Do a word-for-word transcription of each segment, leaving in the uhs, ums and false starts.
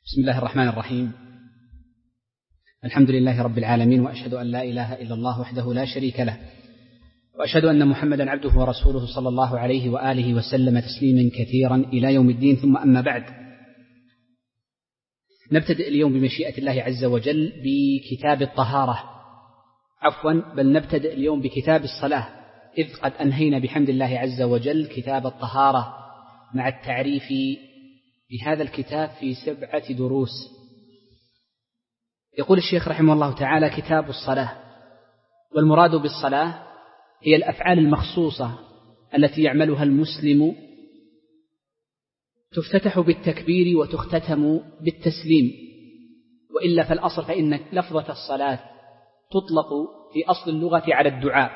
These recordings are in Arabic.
بسم الله الرحمن الرحيم. الحمد لله رب العالمين، وأشهد أن لا إله إلا الله وحده لا شريك له، وأشهد أن محمدا عبده ورسوله صلى الله عليه وآله وسلم تسليما كثيرا إلى يوم الدين. ثم أما بعد، نبتدئ اليوم بمشيئة الله عز وجل بكتاب الطهارة، عفوا بل نبتدئ اليوم بكتاب الصلاة، إذ قد أنهينا بحمد الله عز وجل كتاب الطهارة مع التعريف بهذا الكتاب في سبعة دروس. يقول الشيخ رحمه الله تعالى: كتاب الصلاة، والمراد بالصلاة هي الأفعال المخصوصة التي يعملها المسلم، تفتتح بالتكبير وتختتم بالتسليم، وإلا فالأصل فإن لفظة الصلاة تطلق في أصل اللغة على الدعاء،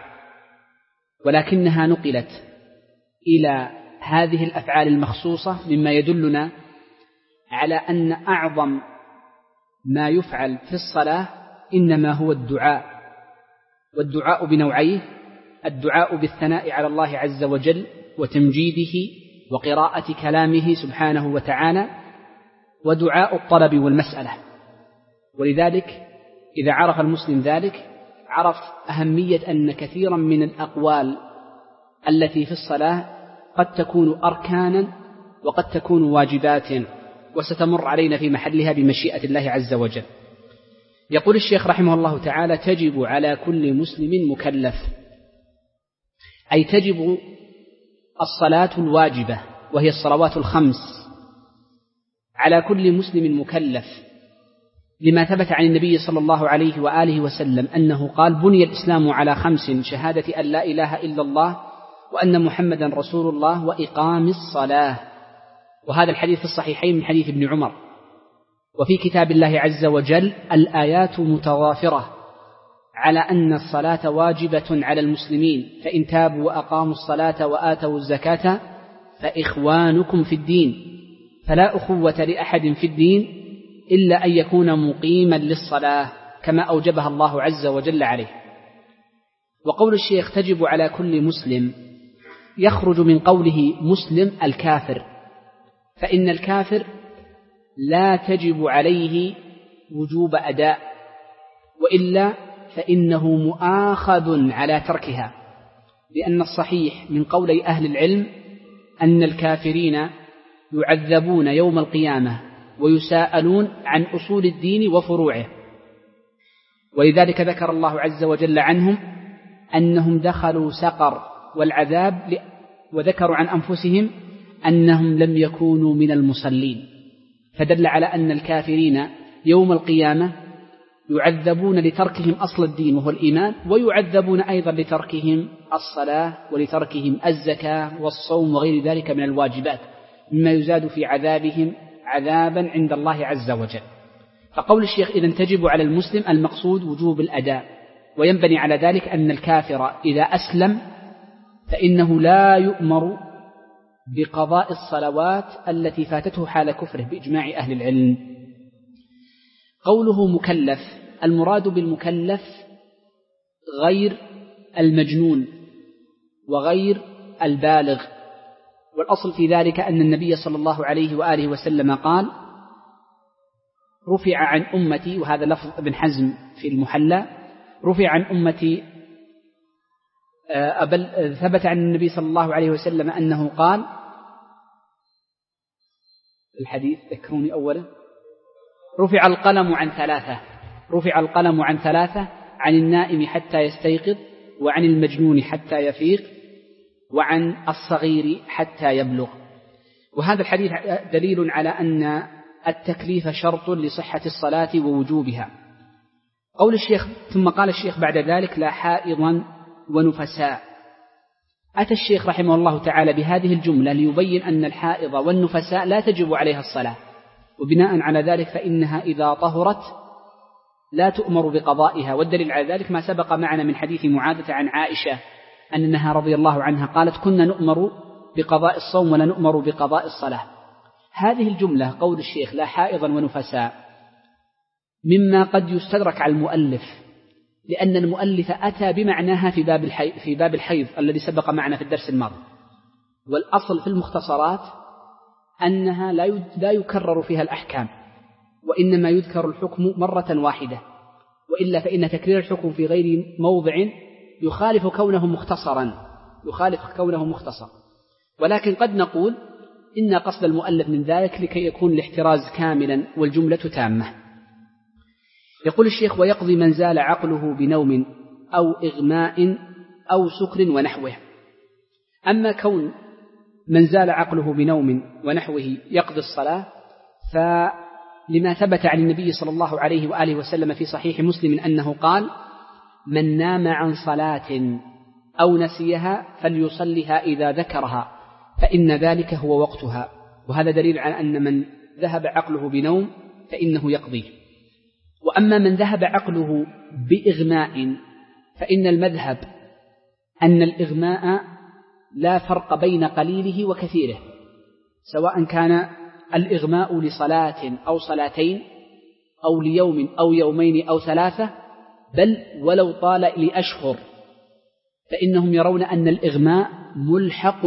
ولكنها نقلت إلى هذه الأفعال المخصوصة، مما يدلنا على أن أعظم ما يفعل في الصلاة إنما هو الدعاء، والدعاء بنوعيه: الدعاء بالثناء على الله عز وجل وتمجيده وقراءة كلامه سبحانه وتعالى، ودعاء الطلب والمسألة. ولذلك إذا عرف المسلم ذلك عرف أهمية أن كثيرا من الأقوال التي في الصلاة قد تكون أركانا وقد تكون واجبات، وستمر علينا في محلها بمشيئة الله عز وجل. يقول الشيخ رحمه الله تعالى: تجب على كل مسلم مكلف، أي تجب الصلاة الواجبة وهي الصلوات الخمس على كل مسلم مكلف، لما ثبت عن النبي صلى الله عليه وآله وسلم أنه قال: بني الإسلام على خمس: شهادة أن لا إله إلا الله وأن محمدا رسول الله وإقام الصلاة. وهذا الحديث في الصحيحين من حديث ابن عمر. وفي كتاب الله عز وجل الآيات متضافرة على أن الصلاة واجبة على المسلمين، فإن تابوا وأقاموا الصلاة وآتوا الزكاة فإخوانكم في الدين، فلا أخوة لأحد في الدين إلا أن يكون مقيما للصلاة كما أوجبها الله عز وجل عليه. وقول الشيخ تجب على كل مسلم يخرج من قوله مسلم الكافر، فإن الكافر لا تجب عليه وجوب أداء، وإلا فإنه مؤاخذ على تركها، لأن الصحيح من قولي أهل العلم أن الكافرين يعذبون يوم القيامة ويساءلون عن أصول الدين وفروعه. ولذلك ذكر الله عز وجل عنهم أنهم دخلوا سقر والعذاب، وذكروا عن أنفسهم أنهم لم يكونوا من المصلين، فدل على أن الكافرين يوم القيامة يعذبون لتركهم أصل الدين وهو الإيمان، ويعذبون أيضا لتركهم الصلاة ولتركهم الزكاة والصوم وغير ذلك من الواجبات، مما يزاد في عذابهم عذابا عند الله عز وجل. فقول الشيخ إذن تجب على المسلم المقصود وجوب الأداء، وينبني على ذلك أن الكافر إذا أسلم فإنه لا يؤمر بقضاء الصلوات التي فاتته حال كفره بإجماع أهل العلم. قوله مكلف، المراد بالمكلف غير المجنون وغير البالغ، والأصل في ذلك أن النبي صلى الله عليه وآله وسلم قال: رفع عن أمتي، وهذا لفظ ابن حزم في المحلى، رفع عن أمتي بل ثبت عن النبي صلى الله عليه وسلم أنه قال، الحديث ذكروني أولا: رفع القلم عن ثلاثة، رفع القلم عن ثلاثة: عن النائم حتى يستيقظ، وعن المجنون حتى يفيق، وعن الصغير حتى يبلغ. وهذا الحديث دليل على أن التكليف شرط لصحة الصلاة ووجوبها. قول الشيخ ثم قال الشيخ بعد ذلك: لا حائضا ونفساء. أتى الشيخ رحمه الله تعالى بهذه الجملة ليبين أن الحائض والنفساء لا تجب عليها الصلاة، وبناء على ذلك فإنها إذا طهرت لا تؤمر بقضائها. والدليل على ذلك ما سبق معنا من حديث معاذة عن عائشة أنها رضي الله عنها قالت: كنا نؤمر بقضاء الصوم ولا نؤمر بقضاء الصلاة. هذه الجملة قول الشيخ لا حائضا ونفساء مما قد يستدرك على المؤلف، لأن المؤلف أتى بمعناها في باب الحيض, في باب الحيض الذي سبق معنا في الدرس الماضي. والأصل في المختصرات أنها لا يكرر فيها الأحكام، وإنما يذكر الحكم مرة واحدة، وإلا فإن تكرير الحكم في غير موضع يخالف كونه مختصرا يخالف كونه مختصر. ولكن قد نقول إن قصد المؤلف من ذلك لكي يكون الاحتراز كاملا والجملة تامة. يقول الشيخ: ويقضي من زال عقله بنوم أو إغماء أو سكر ونحوه. أما كون من زال عقله بنوم ونحوه يقضي الصلاة، فلما ثبت عن النبي صلى الله عليه وآله وسلم في صحيح مسلم أنه قال: من نام عن صلاة أو نسيها فليصلها إذا ذكرها فإن ذلك هو وقتها. وهذا دليل على أن من ذهب عقله بنوم فإنه يقضيه. وأما من ذهب عقله بإغماء فإن المذهب أن الإغماء لا فرق بين قليله وكثيره، سواء كان الإغماء لصلاة أو صلاتين أو ليوم أو يومين أو ثلاثة، بل ولو طال لأشهر، فإنهم يرون أن الإغماء ملحق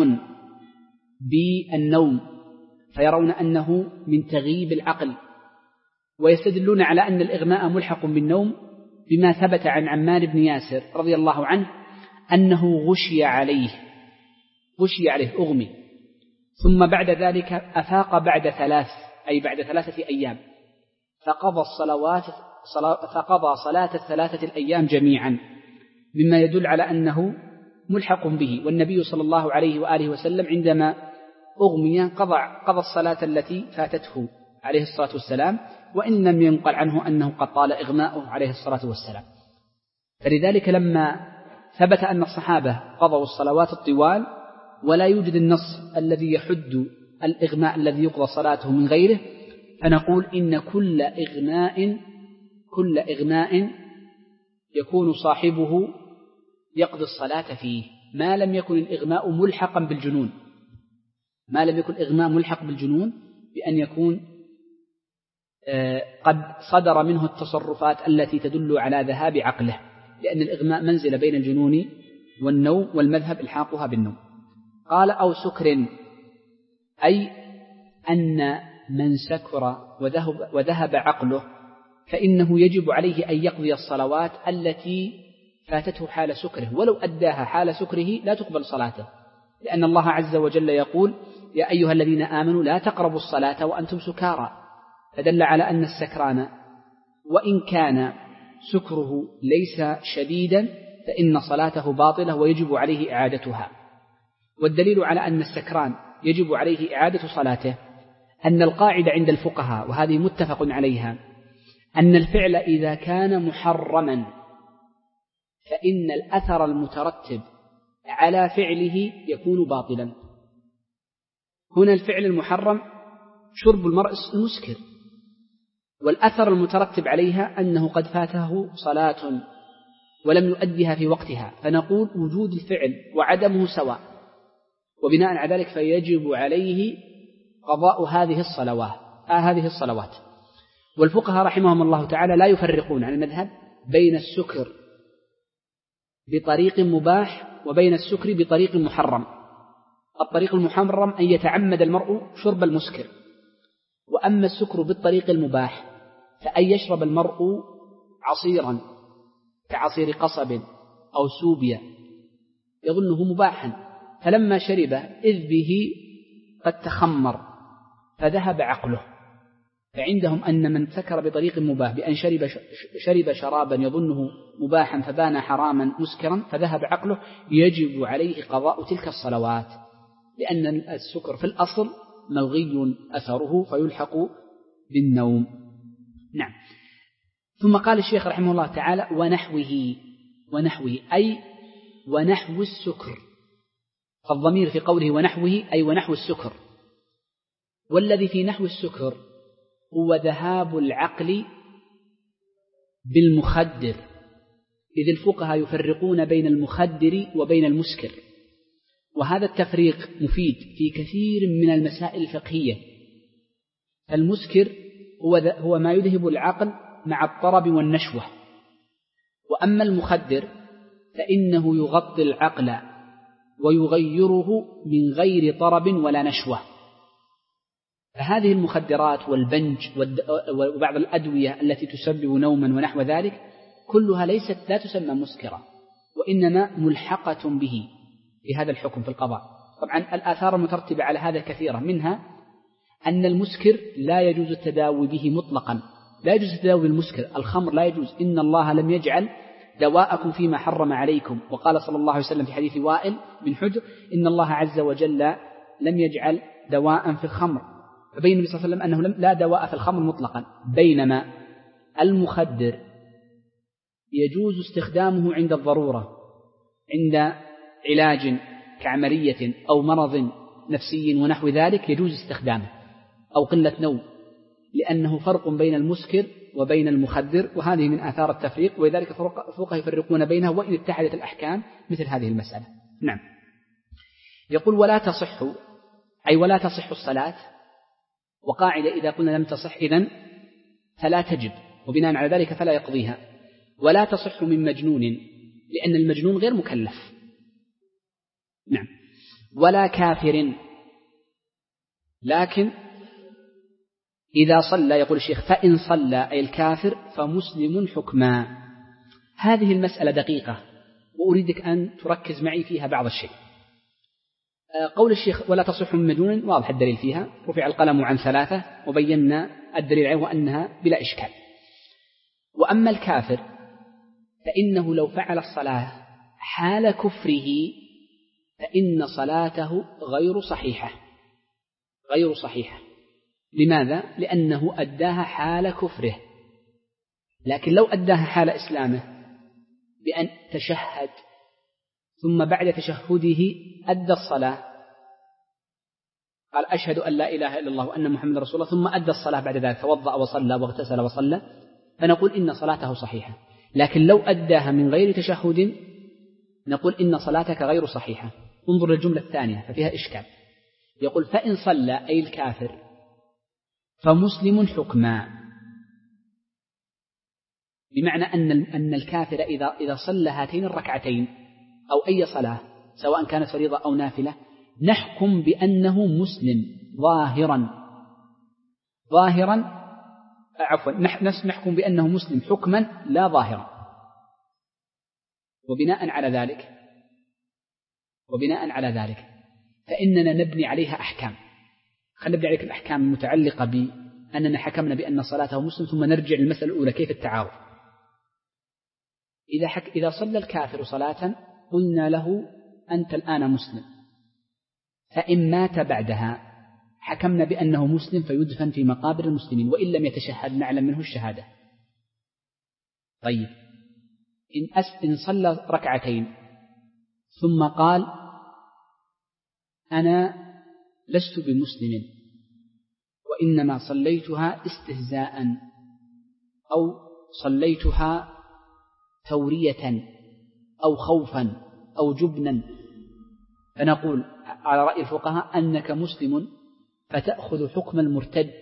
بالنوم، فيرون أنه من تغييب العقل، ويستدلون على أن الإغماء ملحق بالنوم بما ثبت عن عمار بن ياسر رضي الله عنه أنه غشي عليه غشي عليه أغمي، ثم بعد ذلك أفاق بعد ثلاث أي بعد ثلاثة أيام، فقضى الصلوات فقضى صلاة الثلاثة الأيام جميعا، مما يدل على أنه ملحق به. والنبي صلى الله عليه وآله وسلم عندما أغمي قضى قضى الصلاة التي فاتته عليه الصلاة والسلام، وإن لم ينقل عنه أنه قد طال إغماؤه عليه الصلاة والسلام. فلذلك لما ثبت أن الصحابة قضوا الصلوات الطوال ولا يوجد النص الذي يحد الإغماء الذي يقضى صلاته من غيره، فنقول إن كل إغماء كل إغماء يكون صاحبه يقضي الصلاة فيه، ما لم يكن الإغماء ملحقا بالجنون ما لم يكن الإغماء ملحق بالجنون بأن يكون قد صدر منه التصرفات التي تدل على ذهاب عقله، لأن الإغماء منزل بين الجنون والنوم، والمذهب إلحاقها بالنوم. قال: أو سكر، أي أن من سكر وذهب, وذهب عقله فإنه يجب عليه أن يقضي الصلوات التي فاتته حال سكره، ولو أداها حال سكره لا تقبل صلاته، لأن الله عز وجل يقول: يا أيها الذين آمنوا لا تقربوا الصلاة وأنتم سكارى، فدل على أن السكران وإن كان سكره ليس شديدا فإن صلاته باطلة ويجب عليه إعادتها. والدليل على أن السكران يجب عليه إعادة صلاته أن القاعدة عند الفقهاء، وهذه متفق عليها، أن الفعل إذا كان محرما فإن الأثر المترتب على فعله يكون باطلا. هنا الفعل المحرم شرب المرء المسكر، والأثر المترتب عليها أنه قد فاته صلاة ولم يؤدها في وقتها، فنقول وجود الفعل وعدمه سواء، وبناء على ذلك فيجب عليه قضاء هذه الصلوات آه هذه الصلوات. والفقهاء رحمهم الله تعالى لا يفرقون عن المذهب بين السكر بطريق مباح وبين السكر بطريق محرم. الطريق المحرم أن يتعمد المرء شرب المسكر، وأما السكر بالطريق المباح فأن يشرب المرء عصيرا كعصير قصب أو سوبيا يظنه مباحا، فلما شرب إذ به قد تخمر فذهب عقله، فعندهم أن من سكر بطريق مباح بأن شرب شرب شرابا يظنه مباحا فبان حراما مسكرا فذهب عقله، يجب عليه قضاء تلك الصلوات، لأن السكر في الأصل ملغي أثره فيلحق بالنوم. نعم. ثم قال الشيخ رحمه الله تعالى: ونحوه ونحوه أي ونحو السكر، فالضمير في قوله ونحوه أي ونحو السكر، والذي في نحو السكر هو ذهاب العقل بالمخدر، إذ الفقهاء يفرقون بين المخدر وبين المسكر، وهذا التفريق مفيد في كثير من المسائل الفقهية. المسكر هو, هو ما يذهب العقل مع الطرب والنشوة، وأما المخدر فإنه يغطي العقل ويغيره من غير طرب ولا نشوة. فهذه المخدرات والبنج وبعض الأدوية التي تسبب نوما ونحو ذلك كلها ليست لا تسمى مسكرة، وإنما ملحقة به في هذا الحكم في القضاء. طبعا الآثار المترتبة على هذا كثيرة، منها أن المسكر لا يجوز التداوي به مطلقا، لا يجوز التداوي بالمسكر. الخمر لا يجوز، إن الله لم يجعل دواءكم فيما حرم عليكم، وقال صلى الله عليه وسلم في حديث وائل بن حجر إن الله عز وجل لم يجعل دواء في الخمر، فبين النبي صلى الله عليه وسلم أنه لا دواء في الخمر مطلقا. بينما المخدر يجوز استخدامه عند الضرورة، عند علاج كعملية أو مرض نفسي ونحو ذلك يجوز استخدامه، أو قلة نوم، لأنه فرق بين المسكر وبين المخدر، وهذه من آثار التفريق، ولذلك الفقهاء يفرقون بينها وإن اتحدت الأحكام مثل هذه المسألة. نعم. يقول ولا تصح، أي ولا تصح الصلاة، وقاعدة إذا قلنا لم تصح إذن فلا تجب، وبناء على ذلك فلا يقضيها. ولا تصح من مجنون، لأن المجنون غير مكلف. نعم. ولا كافر، لكن إذا صلى، يقول الشيخ فإن صلى أي الكافر فمسلم حكما. هذه المسألة دقيقة وأريدك أن تركز معي فيها بعض الشيء. قول الشيخ ولا تصح من مجنون واضح الدليل فيها، رفع القلم عن ثلاثة وبينا الدليل عليه وأنها بلا إشكال. وأما الكافر فإنه لو فعل الصلاة حال كفره فإن صلاته غير صحيحة، غير صحيحة. لماذا؟ لأنه أداها حال كفره، لكن لو أداها حال إسلامه بأن تشهد ثم بعد تشهده أدى الصلاة، قال أشهد أن لا إله إلا الله وأن محمد رسول الله، ثم أدى الصلاة بعد ذلك، توضأ وصلى واغتسل وصلى، فنقول إن صلاته صحيحة. لكن لو أداها من غير تشهد نقول إن صلاتك غير صحيحة. انظر للجملة الثانية ففيها إشكال. يقول فإن صلى أي الكافر فمسلم حكما، بمعنى أن أن الكافر إذا إذا صلى هاتين الركعتين أو أي صلاة سواء كانت فريضة أو نافلة نحكم بأنه مسلم ظاهرا ظاهرا عفوا نحكم بأنه مسلم حكما لا ظاهرا. وبناء على ذلك وبناء على ذلك فإننا نبني عليها أحكام. خلينا نبني عليك الأحكام المتعلقة بأننا حكمنا بأن صلاته مسلم، ثم نرجع للمسألة الأولى كيف التعارض. إذا حك إذا صلى الكافر صلاة قلنا له أنت الآن مسلم، فإن مات بعدها حكمنا بأنه مسلم فيدفن في مقابر المسلمين، وإن لم يتشهد نعلم منه الشهادة. طيب إن, أس إن صلى ركعتين ثم قال أنا لست بمسلم وإنما صليتها استهزاء أو صليتها تورية أو خوفا أو جبنا، فنقول على رأي الفقهاء أنك مسلم فتأخذ حكم المرتد.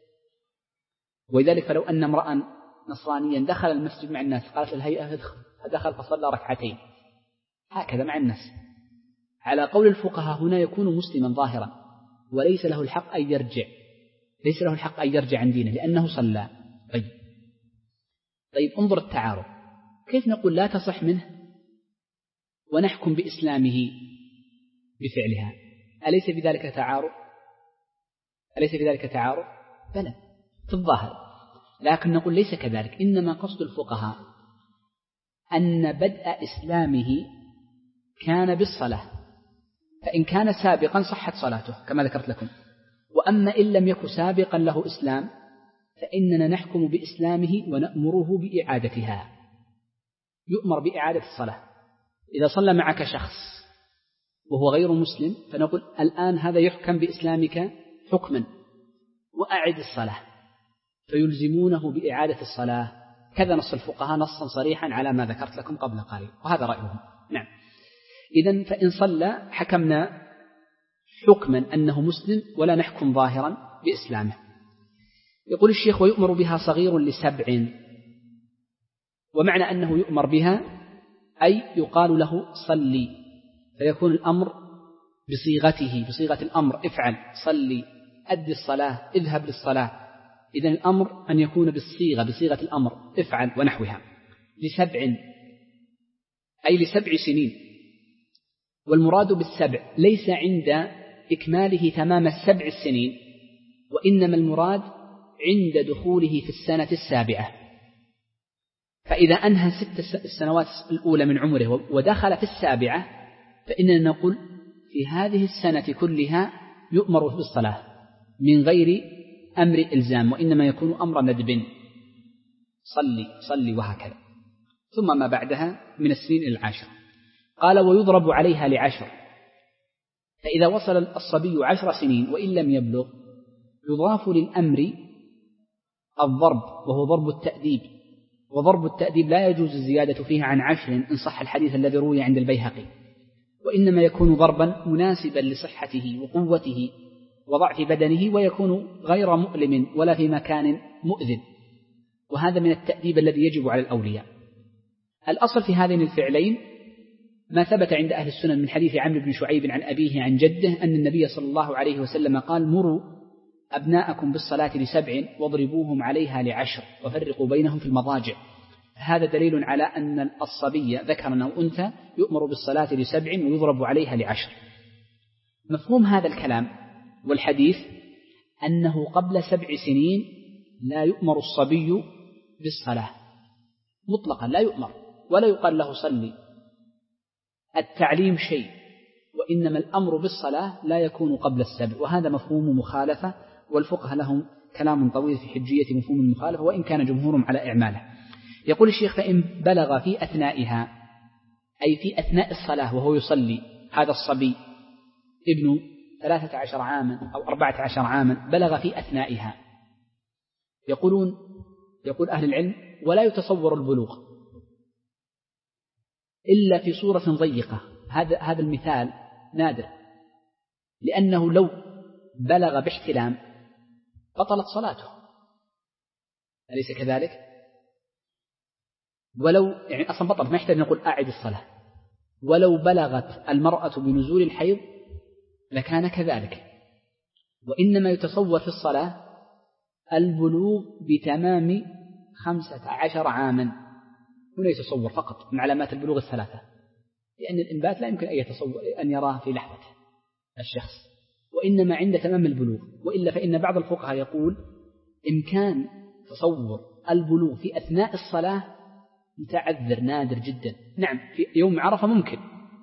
ولذلك فلو أن امرأ نصرانيا دخل المسجد مع الناس قالت الهيئة فدخل فصلى ركعتين هكذا مع الناس، على قول الفقهاء هنا يكون مسلما ظاهرا وليس له الحق أن يرجع، ليس له الحق أن يرجع عن دينه لأنه صلى. طيب طيب انظر التعارض، كيف نقول لا تصح منه ونحكم بإسلامه بفعلها؟ أليس بذلك تعارض؟ أليس بذلك تعارض؟ بلى في الظاهر، لكن نقول ليس كذلك. إنما قصد الفقهاء أن بدء إسلامه كان بالصلاة، فإن كان سابقا صحت صلاته كما ذكرت لكم، وأما إن لم يكن سابقا له إسلام فإننا نحكم بإسلامه ونأمره بإعادتها. يؤمر بإعادة الصلاة. إذا صلى معك شخص وهو غير مسلم فنقول الآن هذا يحكم بإسلامك حكما وأعد الصلاة، فيلزمونه بإعادة الصلاة. كذا نص الفقهاء نصا صريحا على ما ذكرت لكم قبل قليل، وهذا رأيهم. نعم. إذن فإن صلى حكمنا حكما أنه مسلم ولا نحكم ظاهرا بإسلامه. يقول الشيخ ويؤمر بها صغير لسبع، ومعنى أنه يؤمر بها أي يقال له صلي، فيكون الأمر بصيغته بصيغة الأمر افعل صلي، أد الصلاة، اذهب للصلاة. إذن الأمر أن يكون بالصيغة، بصيغة الأمر، افعل ونحوها. لسبع أي لسبع سنين. والمراد بالسبع ليس عند إكماله تمام السبع السنين، وإنما المراد عند دخوله في السنة السابعة. فإذا أنهى ست السنوات الأولى من عمره ودخل في السابعة فإننا نقول في هذه السنة كلها يؤمر بالصلاة من غير أمر إلزام، وإنما يكون أمر ندب، صلي صلي وهكذا. ثم ما بعدها من السنين إلى العاشر. قال ويضرب عليها لعشر. فإذا وصل الصبي عشر سنين وإن لم يبلغ يضاف للأمر الضرب، وهو ضرب التأديب. وضرب التأديب لا يجوز الزيادة فيه عن عشر إن صح الحديث الذي روي عند البيهقي، وإنما يكون ضربا مناسبا لصحته وقوته وضعف بدنه، ويكون غير مؤلم ولا في مكان مؤذن، وهذا من التأديب الذي يجب على الأولياء. الأصل في هذين الفعلين ما ثبت عند أهل السنن من حديث عمرو بن شعيب عن أبيه عن جده أن النبي صلى الله عليه وسلم قال مروا أبناءكم بالصلاة لسبع واضربوهم عليها لعشر وفرقوا بينهم في المضاجع. هذا دليل على أن الصبي ذكرا أو أنثى يؤمر بالصلاة لسبع ويضرب عليها لعشر. مفهوم هذا الكلام والحديث أنه قبل سبع سنين لا يؤمر الصبي بالصلاة مطلقا، لا يؤمر ولا يقال له صلي. التعليم شيء، وإنما الأمر بالصلاة لا يكون قبل السبع، وهذا مفهوم مخالفة، والفقه لهم كلام طويل في حجية مفهوم المخالفة وإن كان جمهورهم على إعماله. يقول الشيخ فإن بلغ في أثنائها أي في أثناء الصلاة وهو يصلي هذا الصبي ابن ثلاثة عشر عاما أو أربعة عشر عاما بلغ في أثنائها، يقولون يقول أهل العلم ولا يتصور البلوغ إلا في صورة ضيقة. هذا هذا المثال نادر، لأنه لو بلغ باحتلام بطلت صلاته، أليس كذلك؟ ولو يعني أصلا بطلت، ما يحتاج نقول أعد الصلاة. ولو بلغت المرأة بنزول الحيض لكان كذلك، وإنما يتصور في الصلاة البلوغ بتمام خمسة عشر عاما. هنا يتصور فقط من علامات البلوغ الثلاثة، لأن الإنبات لا يمكن أن يتصور أن يراه في لحظة الشخص، وإنما عند تمام البلوغ. وإلا فإن بعض الفقهاء يقول إمكان تصور البلوغ في أثناء الصلاة متعذر نادر جدا. نعم في يوم عرفة ممكن،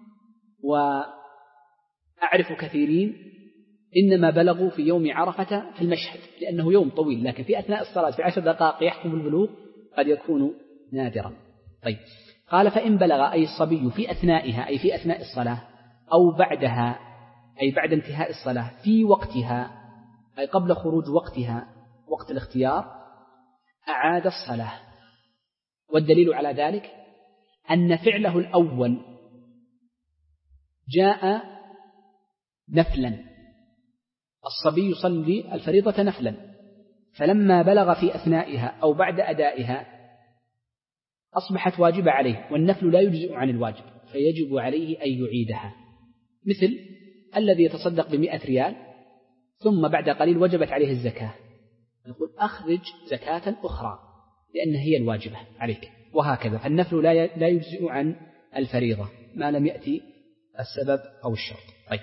وأعرف كثيرين إنما بلغوا في يوم عرفة في المشهد لأنه يوم طويل، لكن في أثناء الصلاة في عشر دقائق يحكم البلوغ قد يكون نادرا. طيب قال فإن بلغ أي الصبي في أثنائها أي في أثناء الصلاة أو بعدها أي بعد انتهاء الصلاة في وقتها أي قبل خروج وقتها وقت الاختيار أعاد الصلاة. والدليل على ذلك أن فعله الأول جاء نفلا، الصبي يصلي الفريضة نفلا، فلما بلغ في أثنائها أو بعد أدائها أصبحت واجبة عليه، والنفل لا يجزئ عن الواجب فيجب عليه أن يعيدها. مثل الذي يتصدق بمئة ريال ثم بعد قليل وجبت عليه الزكاة، نقول أخرج زكاة أخرى لأنها هي الواجبة عليك، وهكذا. فالنفل لا يجزئ عن الفريضة ما لم يأتي السبب أو الشرط. طيب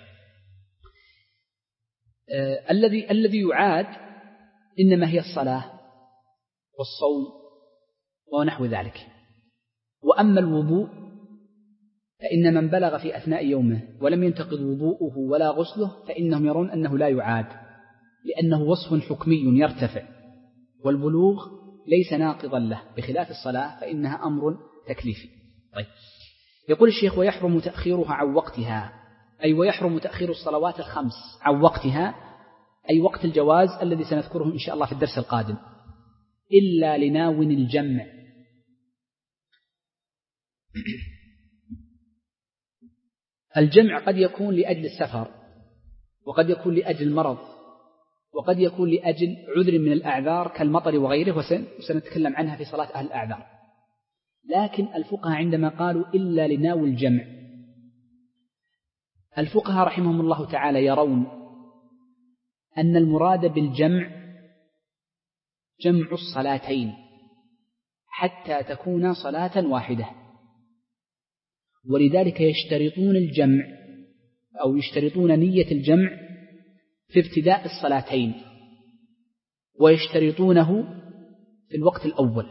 آه الذي الذي يعاد إنما هي الصلاة والصوم ونحو ذلك. وأما الوضوء فإن من بلغ في أثناء يومه ولم ينتقض وضوءه ولا غسله فإنهم يرون أنه لا يعاد، لأنه وصف حكمي يرتفع، والبلوغ ليس ناقضا له، بخلاف الصلاة فإنها أمر تكليفي. طيب يقول الشيخ ويحرم تأخيرها عن وقتها أي ويحرم تأخير الصلوات الخمس عن وقتها أي وقت الجواز الذي سنذكره إن شاء الله في الدرس القادم، إلا لناو الجمع. الجمع قد يكون لأجل السفر، وقد يكون لأجل المرض، وقد يكون لأجل عذر من الأعذار كالمطر وغيره، وسنتكلم عنها في صلاة أهل الأعذار. لكن الفقهاء عندما قالوا إلا لناو الجمع، الفقهاء رحمهم الله تعالى يرون أن المراد بالجمع جمع الصلاتين حتى تكون صلاة واحدة، ولذلك يشترطون الجمع أو يشترطون نية الجمع في ابتداء الصلاتين، ويشترطونه في الوقت الأول.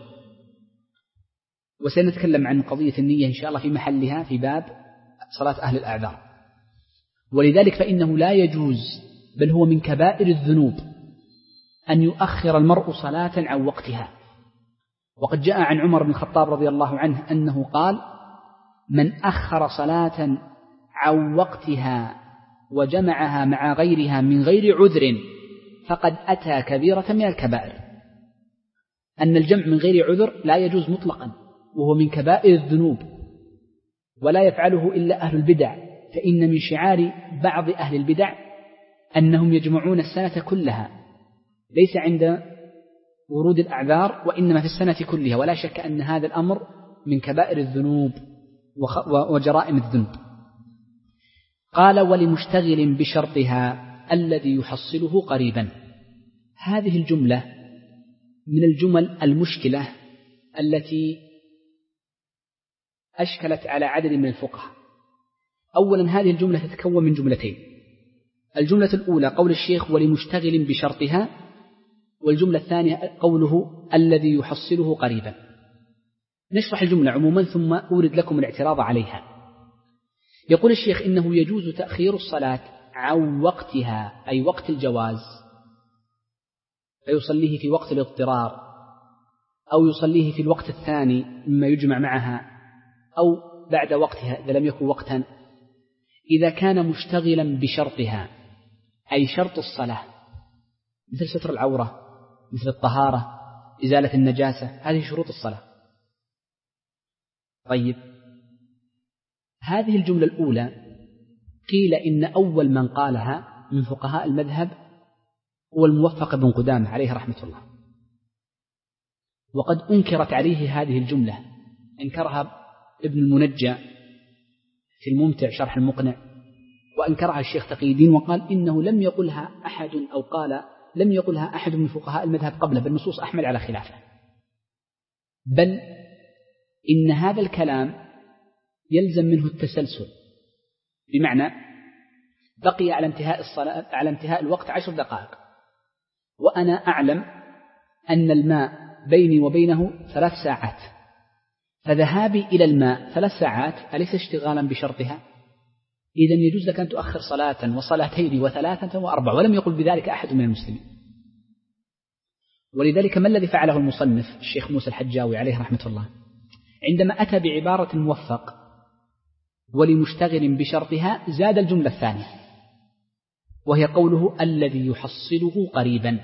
وسنتكلم عن قضية النية إن شاء الله في محلها في باب صلاة أهل الأعذار. ولذلك فإنه لا يجوز، بل هو من كبائر الذنوب، أن يؤخر المرء صلاة عن وقتها. وقد جاء عن عمر بن الخطاب رضي الله عنه أنه قال: من أخر صلاة عن وقتها وجمعها مع غيرها من غير عذر فقد أتى كبيرة من الكبائر. أن الجمع من غير عذر لا يجوز مطلقا، وهو من كبائر الذنوب، ولا يفعله إلا أهل البدع، فإن من شعار بعض أهل البدع أنهم يجمعون السنة كلها، ليس عند ورود الأعذار وإنما في السنة كلها. ولا شك أن هذا الأمر من كبائر الذنوب وجرائم الذنوب. قال: ولمشتغل بشرطها الذي يحصله قريبا. هذه الجملة من الجمل المشكلة التي أشكلت على عدد من الفقهاء. أولا، هذه الجملة تتكون من جملتين: الجملة الأولى قول الشيخ ولمشتغل بشرطها، والجملة الثانية قوله الذي يحصله قريبا. نشرح الجملة عموما ثم أورد لكم الاعتراض عليها. يقول الشيخ: إنه يجوز تأخير الصلاة عن وقتها، أي وقت الجواز، فيصليه في وقت الاضطرار، أو يصليه في الوقت الثاني مما يجمع معها، أو بعد وقتها إذا لم يكن وقتا، إذا كان مشتغلا بشرطها، أي شرط الصلاة، مثل ستر العورة، مثل الطهارة، إزالة النجاسة، هذه شروط الصلاة. طيب، هذه الجملة الأولى قيل إن أول من قالها من فقهاء المذهب هو الموفق بن قدامة عليه رحمة الله، وقد أنكرت عليه هذه الجملة، أنكرها ابن المنجى في الممتع شرح المقنع، وأنكرها الشيخ تقي الدين وقال إنه لم يقلها أحد، أو قال لم يقلها أحد من فقهاء المذهب قبله، بل نصوص أحمد على خلافه. بل إن هذا الكلام يلزم منه التسلسل، بمعنى بقي على انتهاء الصلاة على انتهاء الوقت عشر دقائق، وأنا أعلم أن الماء بيني وبينه ثلاث ساعات، فذهابي إلى الماء ثلاث ساعات أليس اشتغالا بشرطها؟ إذن يجوز لك أن تؤخر صلاة وصلاتين وثلاثة وأربع، ولم يقل بذلك أحد من المسلمين. ولذلك ما الذي فعله المصنف الشيخ موسى الحجاوي عليه رحمة الله عندما أتى بعبارة الموفق ولمشتغل بشرطها، زاد الجملة الثانية وهي قوله الذي يحصله قريبا،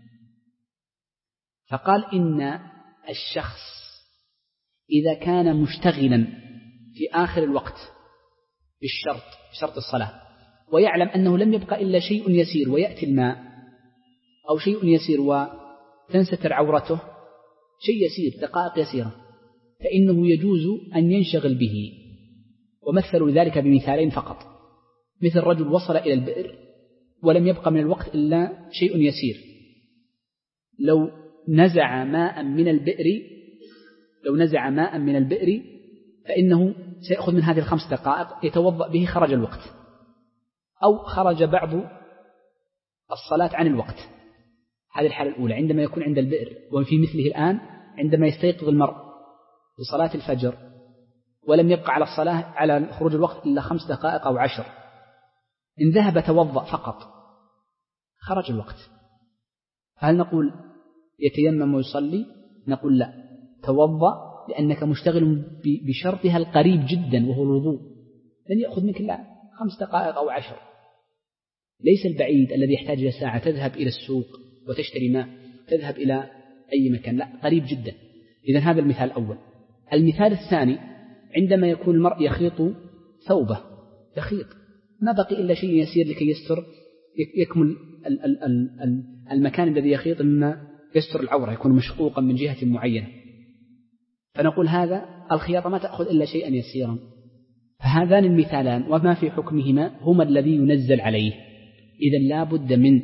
فقال إن الشخص إذا كان مشتغلا في آخر الوقت بالشرط شرط الصلاة، ويعلم أنه لم يبقى إلا شيء يسير ويأتي الماء، أو شيء يسير وتنستر عورته، شيء يسير دقائق يسيرة، فإنه يجوز أن ينشغل به. ومثلوا ذلك بمثالين فقط، مثل رجل وصل إلى البئر ولم يبقى من الوقت إلا شيء يسير، لو نزع ماء من البئر لو نزع ماء من البئر فإنه سيأخذ من هذه الخمس دقائق يتوضأ به، خرج الوقت، أو خرج بعض الصلاة عن الوقت. هذه الحالة الأولى عندما يكون عند البئر. وفي مثله الآن عندما يستيقظ المرء لصلاة الفجر ولم يبقى على الصلاة على خروج الوقت إلا خمس دقائق أو عشر، إن ذهب توضأ فقط خرج الوقت، هل نقول يتيمم ويصلي؟ نقول لا، توضأ لأنك مشتغل بشرطها القريب جدا وهو الوضوء، لن يأخذ منك إلا خمس دقائق أو عشر، ليس البعيد الذي يحتاج إلى ساعة تذهب إلى السوق وتشتري ماء، تذهب إلى أي مكان، لا، قريب جدا. إذن هذا المثال الأول. المثال الثاني عندما يكون المرء يخيط ثوبه، يخيط ما بقي إلا شيء يسير لكي يستر يكمل المكان الذي يخيط مما يستر العورة، يكون مشقوقا من جهة معينة، فنقول هذا الخياطة ما تأخذ إلا شيئا يسيرا. فهذان المثالان وما في حكمهما هما الذي ينزل عليه. إذن لا بد من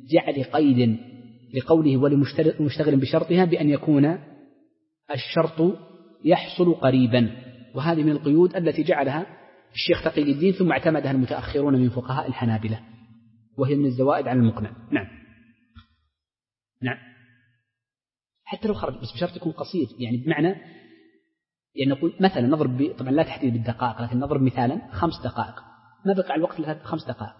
جعل قيد لقوله ولمشتغل بشرطها بأن يكون الشرط يحصل قريبا، وهذه من القيود التي جعلها الشيخ تقي الدين ثم اعتمدها المتأخرون من فقهاء الحنابلة، وهي من الزوائد على المقنع. نعم نعم حتى لو خرج بس بشرط يكون قصير، يعني بمعنى يعني نقول مثلا نضرب طبعا لا تحديد بالدقائق، لكن نضرب مثالا خمس دقائق، ما بقى الوقت لها خمس دقائق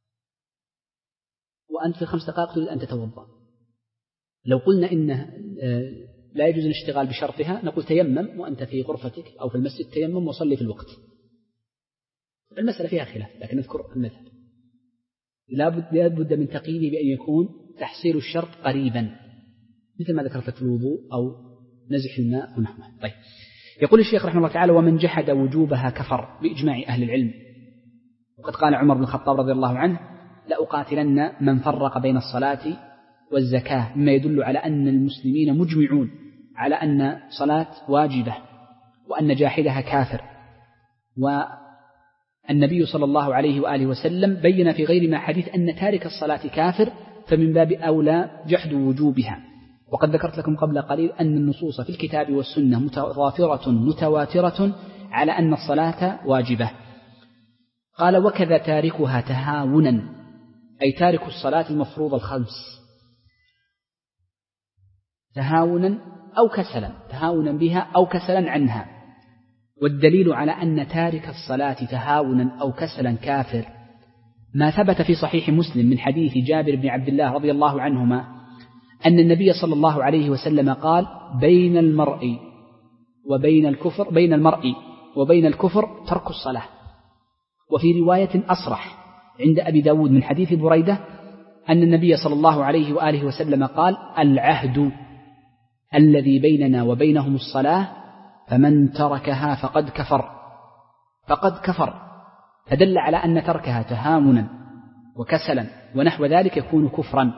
وأنت في خمس دقائق تريد أن تتوضأ، لو قلنا إنه لا يجوز الاشتغال بشرطها نقول تيمم وأنت في غرفتك أو في المسجد، تيمم وصلي في الوقت. المسألة فيها خلاف لكن نذكر المذهب، لا بد من تقييده بأن يكون تحصيل الشرط قريبا مثل ما ذكرت في الوضوء أو نزح الماء ونحوه. طيب يقول الشيخ رحمه الله تعالى ومن جحد وجوبها كفر بإجماع أهل العلم، وقد قال عمر بن الخطاب رضي الله عنه لأقاتلن من فرق بين الصلاة والزكاة، مما يدل على أن المسلمين مجمعون على أن صلاة واجبة وأن جاحدها كافر. والنبي صلى الله عليه وآله وسلم بين في غير ما حديث أن تارك الصلاة كافر، فمن باب أولى جحد وجوبها. وقد ذكرت لكم قبل قليل أن النصوص في الكتاب والسنة متضافرة متواترة على أن الصلاة واجبة. قال وكذا تاركها تهاونا، أي تارك الصلاة المفروضة الخمس تهاونا أو كسلا، تهاونا بها أو كسلا عنها. والدليل على أن تارك الصلاة تهاونا أو كسلا كافر ما ثبت في صحيح مسلم من حديث جابر بن عبد الله رضي الله عنهما أن النبي صلى الله عليه وسلم قال بين المرء وبين الكفر بين المرء وبين الكفر ترك الصلاة. وفي رواية أصرح عند أبي داود من حديث بريدة أن النبي صلى الله عليه وآله وسلم قال العهد الذي بيننا وبينهم الصلاة فمن تركها فقد كفر فقد كفر فدل على أن تركها تهاونا وكسلا ونحو ذلك يكون كفرا.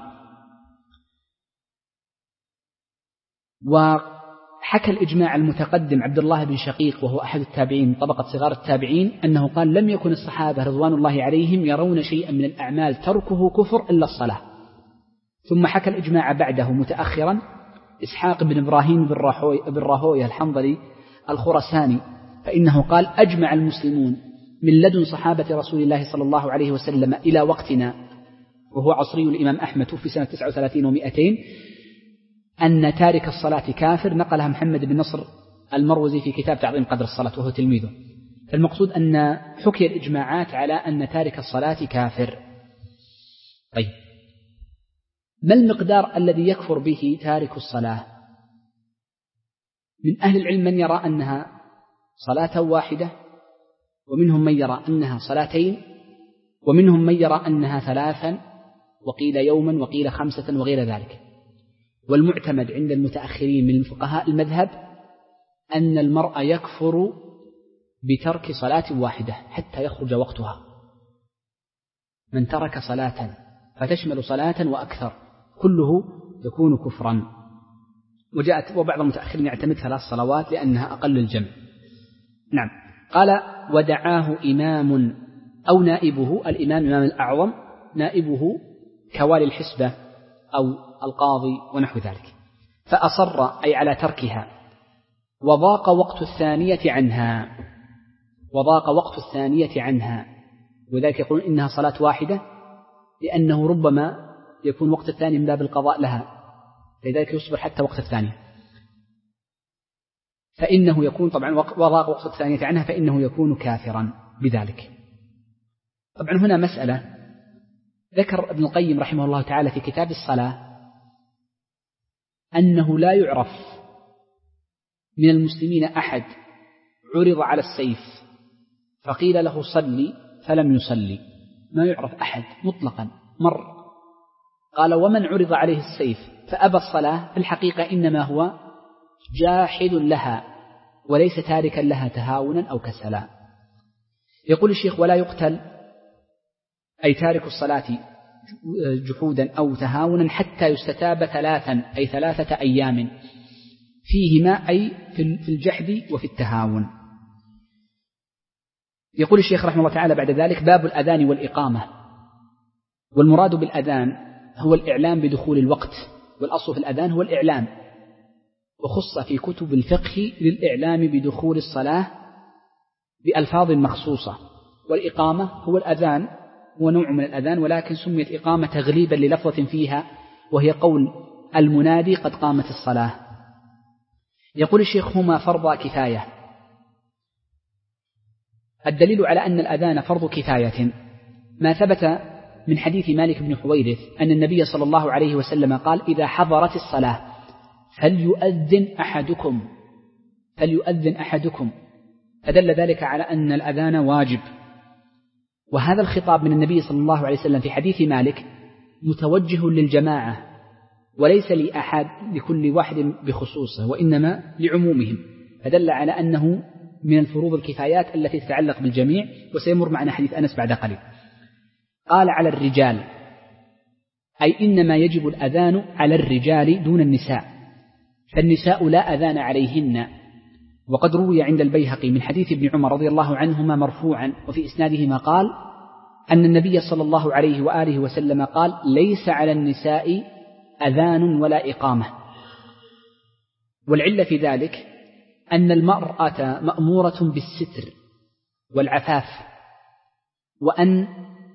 وحكى الإجماع المتقدم عبد الله بن شقيق وهو أحد التابعين طبقة صغار التابعين أنه قال لم يكن الصحابة رضوان الله عليهم يرون شيئا من الأعمال تركه كفر إلا الصلاة. ثم حكى الإجماع بعده متأخرا إسحاق بن إبراهيم بن راهويه الحنظلي الخرساني، فإنه قال أجمع المسلمون من لدن صحابة رسول الله صلى الله عليه وسلم إلى وقتنا، وهو عصري الإمام أحمد في سنة تسعة وثلاثين ومئتين، أن تارك الصلاة كافر. نقلها محمد بن نصر المروزي في كتاب تعظيم قدر الصلاة وهو تلميذه. فالمقصود أن حكي الإجماعات على أن تارك الصلاة كافر. طيب ما المقدار الذي يكفر به تارك الصلاة؟ من أهل العلم من يرى أنها صلاة واحدة، ومنهم من يرى أنها صلاتين، ومنهم من يرى أنها ثلاثا، وقيل يوما وقيل خمسة وغير ذلك. والمعتمد عند المتأخرين من فقهاء المذهب أن المرء يكفر بترك صلاة واحدة حتى يخرج وقتها. من ترك صلاة فتشمل صلاة وأكثر كله يكون كفرا. وجاءت وبعض المتأخرين يعتمد ثلاث صلوات لأنها أقل الجمع. نعم. قال ودعاه إمام أو نائبه، الإمام إمام الأعظم، نائبه كوالي الحسبة أو القاضي ونحو ذلك، فأصر أي على تركها. وضاق وقت الثانية عنها وضاق وقت الثانية عنها وذلك يقولون إنها صلاة واحدة لأنه ربما يكون وقت الثاني من باب القضاء لها، لذلك يصبر حتى وقت الثانية، فإنه يكون طبعا وضاق وقت الثانية عنها فإنه يكون كافرا بذلك. طبعا هنا مسألة ذكر ابن القيم رحمه الله تعالى في كتاب الصلاة أنه لا يعرف من المسلمين أحد عرض على السيف فقيل له صلي فلم يصلي، ما يعرف أحد مطلقا مر. قال ومن عرض عليه السيف فأبى الصلاة في الحقيقة إنما هو جاحد لها وليس تاركا لها تهاونا أو كسلا. يقول الشيخ ولا يقتل أي تارك الصلاة جحودا أو تهاونا حتى يستتاب ثلاثا أي ثلاثة أيام فيهما أي في الجحد وفي التهاون. يقول الشيخ رحمه الله تعالى بعد ذلك باب الأذان والإقامة. والمراد بالأذان هو الإعلام بدخول الوقت، والأصل في الأذان هو الإعلام، وخص في كتب الفقه للإعلام بدخول الصلاة بألفاظ مخصوصة. والإقامة هو الأذان، هو نوع من الأذان، ولكن سميت إقامة تغليبا للفظة فيها، وهي قول المنادي قد قامت الصلاة. يقول الشيخ هما فرض كفاية. الدليل على أن الأذان فرض كفاية ما ثبت من حديث مالك بن حويرث أن النبي صلى الله عليه وسلم قال: إذا حضرت الصلاة فليؤذن أحدكم فليؤذن أحدكم فدل ذلك على أن الأذان واجب. وهذا الخطاب من النبي صلى الله عليه وسلم في حديث مالك متوجه للجماعة، وليس لأحد لكل واحد بخصوصه، وإنما لعمومهم، فدل على أنه من الفروض الكفايات التي تتعلق بالجميع. وسيمر معنا حديث أنس بعد قليل. قال: على الرجال، أي إنما يجب الأذان على الرجال دون النساء، فالنساء لا أذان عليهن. وقد روي عند البيهقي من حديث ابن عمر رضي الله عنهما مرفوعا وفي إسناده ما قال أن النبي صلى الله عليه وآله وسلم قال: ليس على النساء أذان ولا إقامة. والعلة في ذلك أن المرأة مأمورة بالستر والعفاف، وأن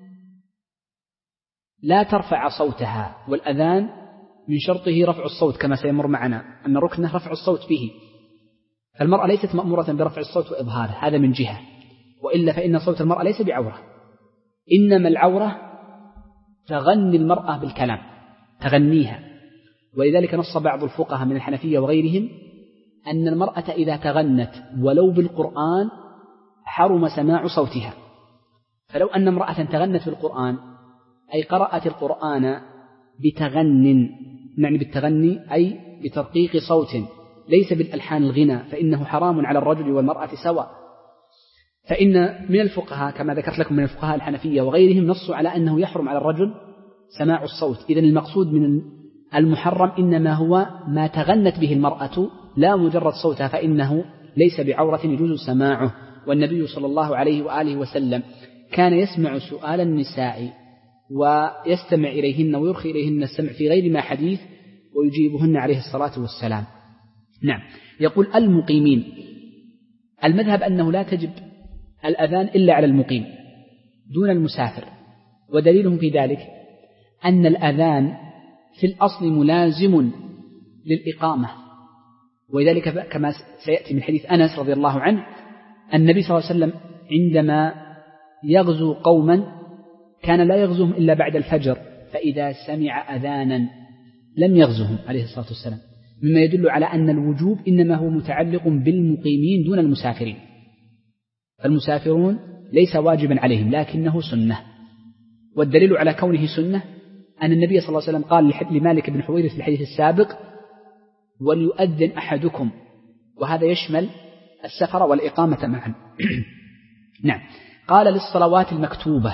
لا ترفع صوتها، والأذان من شرطه رفع الصوت كما سيمر معنا أن ركنه رفع الصوت به، فالمرأة ليست مأمورة برفع الصوت وإظهاره، هذا من جهة، وإلا فإن صوت المرأة ليس بعورة، إنما العورة تغني المرأة بالكلام، تغنيها. ولذلك نص بعض الفقهاء من الحنفية وغيرهم أن المرأة إذا تغنت ولو بالقرآن حرم سماع صوتها. فلو أن امرأة تغنت بالقرآن أي قرأت القرآن بتغن، معنى بالتغني أي بترقيق صوت ليس بالألحان الغنى، فإنه حرام على الرجل والمرأة سواء. فإن من الفقهاء كما ذكرت لكم من الفقهاء الحنفية وغيرهم نصوا على أنه يحرم على الرجل سماع الصوت. إذن المقصود من المحرم إنما هو ما تغنت به المرأة لا مجرد صوتها، فإنه ليس بعورة يجوز سماعه. والنبي صلى الله عليه وآله وسلم كان يسمع سؤال النساء ويستمع إليهن ويرخي إليهن السمع في غير ما حديث ويجيبهن عليه الصلاة والسلام. نعم. يقول: المقيمين، المذهب أنه لا تجب الأذان إلا على المقيم دون المسافر، ودليلهم في ذلك أن الأذان في الأصل ملازم للإقامة، ولذلك كما سيأتي من حديث أنس رضي الله عنه النبي صلى الله عليه وسلم عندما يغزو قوما كان لا يغزوهم إلا بعد الفجر، فإذا سمع أذانا لم يغزوهم عليه الصلاة والسلام، مما يدل على أن الوجوب إنما هو متعلق بالمقيمين دون المسافرين. فالمسافرون ليس واجبا عليهم لكنه سنة. والدليل على كونه سنة أن النبي صلى الله عليه وسلم قال لمالك بن حويرث في الحديث السابق: وليؤذن أحدكم، وهذا يشمل السفر والإقامة معا. نعم. قال: للصلوات المكتوبة،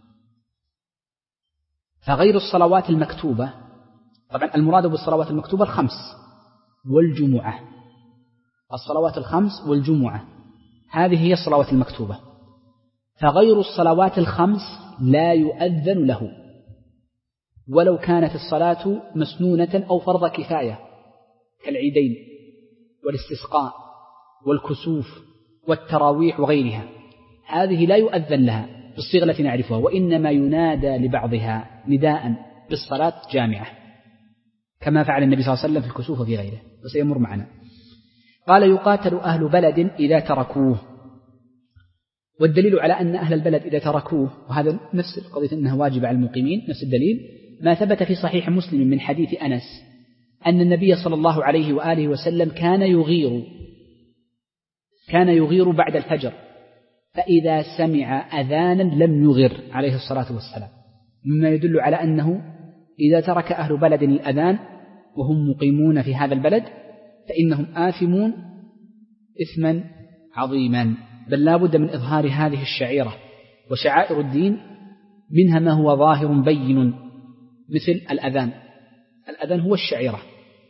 فغير الصلوات المكتوبة، طبعا المراد بالصلوات المكتوبة الخمس والجمعة، الصلوات الخمس والجمعة هذه هي الصلوات المكتوبة، فغير الصلوات الخمس لا يؤذن له ولو كانت الصلاة مسنونة أو فرض كفاية كالعيدين والاستسقاء والكسوف والتراويح وغيرها، هذه لا يؤذن لها بالصيغة التي نعرفها، وإنما ينادى لبعضها نداء بالصلاة جامعة كما فعل النبي صلى الله عليه وسلم في الكسوف وفي غيره، وسيمر معنا. قال: يقاتل أهل بلد إذا تركوه، والدليل على أن أهل البلد إذا تركوه، وهذا نفس القضية أنها واجبة على المقيمين، نفس الدليل ما ثبت في صحيح مسلم من حديث أنس أن النبي صلى الله عليه وآله وسلم كان يغير كان يغير بعد الفجر، فإذا سمع أذانا لم يغر عليه الصلاة والسلام، مما يدل على أنه إذا ترك أهل بلد الأذان وهم مقيمون في هذا البلد فإنهم آثمون إثما عظيما، بل لا بد من إظهار هذه الشعيرة. وشعائر الدين منها ما هو ظاهر بين مثل الأذان، الأذان هو الشعيرة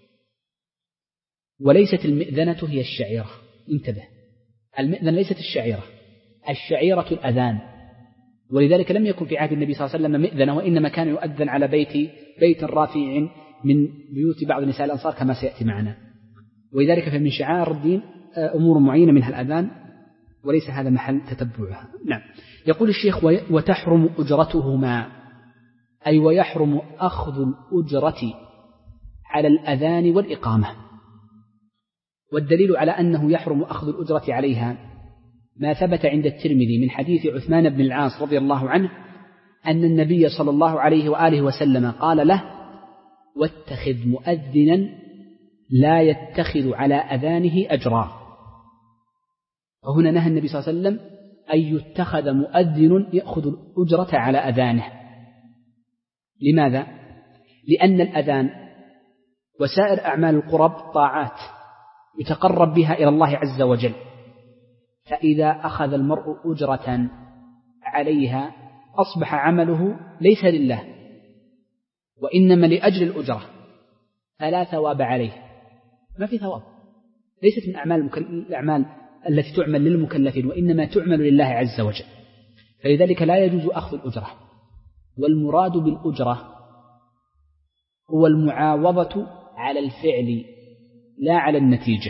وليست المئذنة هي الشعيرة، انتبه، المئذنة ليست الشعيرة، الشعيرة الأذان، ولذلك لم يكن في عهد النبي صلى الله عليه وسلم مئذنة، وإنما كان يؤذن على بيت بيت رافع من بيوت بعض نساء الأنصار كما سيأتي معنا. ولذلك فمن شعائر الدين أمور معينة منها الأذان، وليس هذا محل تتبعها. نعم. يقول الشيخ: وتحرم أجرتهما، أي ويحرم أخذ الأجرة على الأذان والإقامة. والدليل على أنه يحرم أخذ الأجرة عليها ما ثبت عند الترمذي من حديث عثمان بن العاص رضي الله عنه أن النبي صلى الله عليه وآله وسلم قال له: واتخذ مؤذنا لا يتخذ على أذانه أجرا. وهنا نهى النبي صلى الله عليه وسلم أن يتخذ مؤذن يأخذ الأجرة على أذانه. لماذا؟ لأن الأذان وسائر أعمال القرب طاعات يتقرب بها إلى الله عز وجل، فإذا أخذ المرء أجرة عليها أصبح عمله ليس لله وإنما لأجل الأجرة، فلا ثواب عليه، ما في ثواب، ليست من أعمال الأعمال التي تعمل للمكلفين، وإنما تعمل لله عز وجل. فلذلك لا يجوز أخذ الأجرة. والمراد بالأجرة هو المعاوضة على الفعل لا على النتيجة،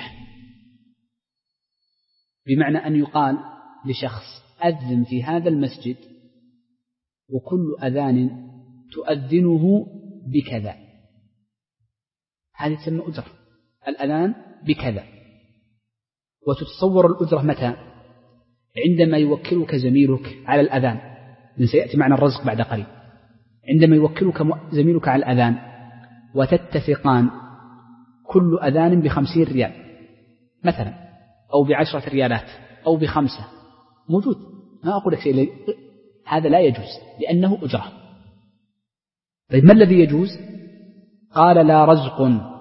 بمعنى أن يقال لشخص: أذن في هذا المسجد وكل أذان تؤذنه بكذا، هذه تسمى أجرة، الأذان بكذا. وتتصور الأجرة متى؟ عندما يوكلك زميلك على الأذان، من سيأتي معنا الرزق بعد قليل، عندما يوكلك زميلك على الأذان وتتفقان كل أذان بخمسين ريال مثلا، أو بعشرة ريالات، أو بخمسة، موجود، ما أقول لك شيء، هذا لا يجوز لأنه أجرة. طيب ما الذي يجوز؟ قال: لا رزق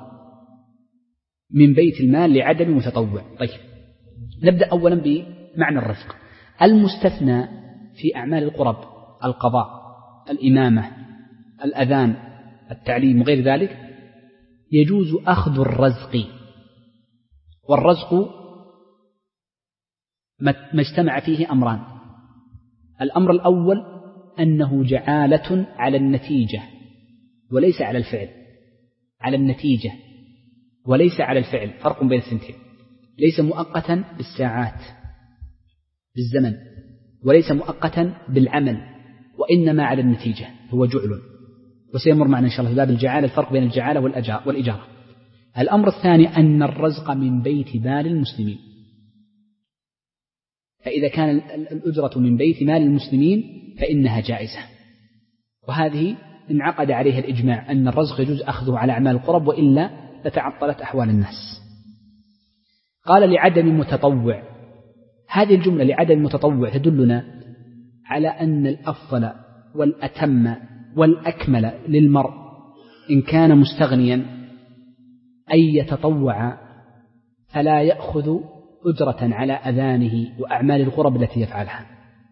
من بيت المال لعدم متطوع. طيب نبدأ أولا بمعنى الرزق. المستثنى في أعمال القرب: القضاء، الإمامة، الأذان، التعليم وغير ذلك، يجوز أخذ الرزق. والرزق ما اجتمع فيه أمران: الأمر الأول أنه جعالة على النتيجة وليس على الفعل، على النتيجة وليس على الفعل، فرق بين الثنتين، ليس مؤقتا بالساعات بالزمن، وليس مؤقتا بالعمل، وإنما على النتيجة، هو جعل، وسيمر معنا إن شاء الله في باب الجعالة الفرق بين الجعالة والإجارة. الأمر الثاني أن الرزق من بيت مال المسلمين، فإذا كان الأجرة من بيت مال المسلمين فإنها جائزة، وهذه انعقد عليها الإجماع أن الرزق يجوز أخذه على أعمال القرب، وإلا لتعطلت أحوال الناس. قال: لعدم متطوع. هذه الجملة لعدم متطوع تدلنا على أن الأفضل والأتم والأكمل للمرء إن كان مستغنيا أن يتطوع، فلا يأخذ أجرة على أذانه وأعمال القرب التي يفعلها.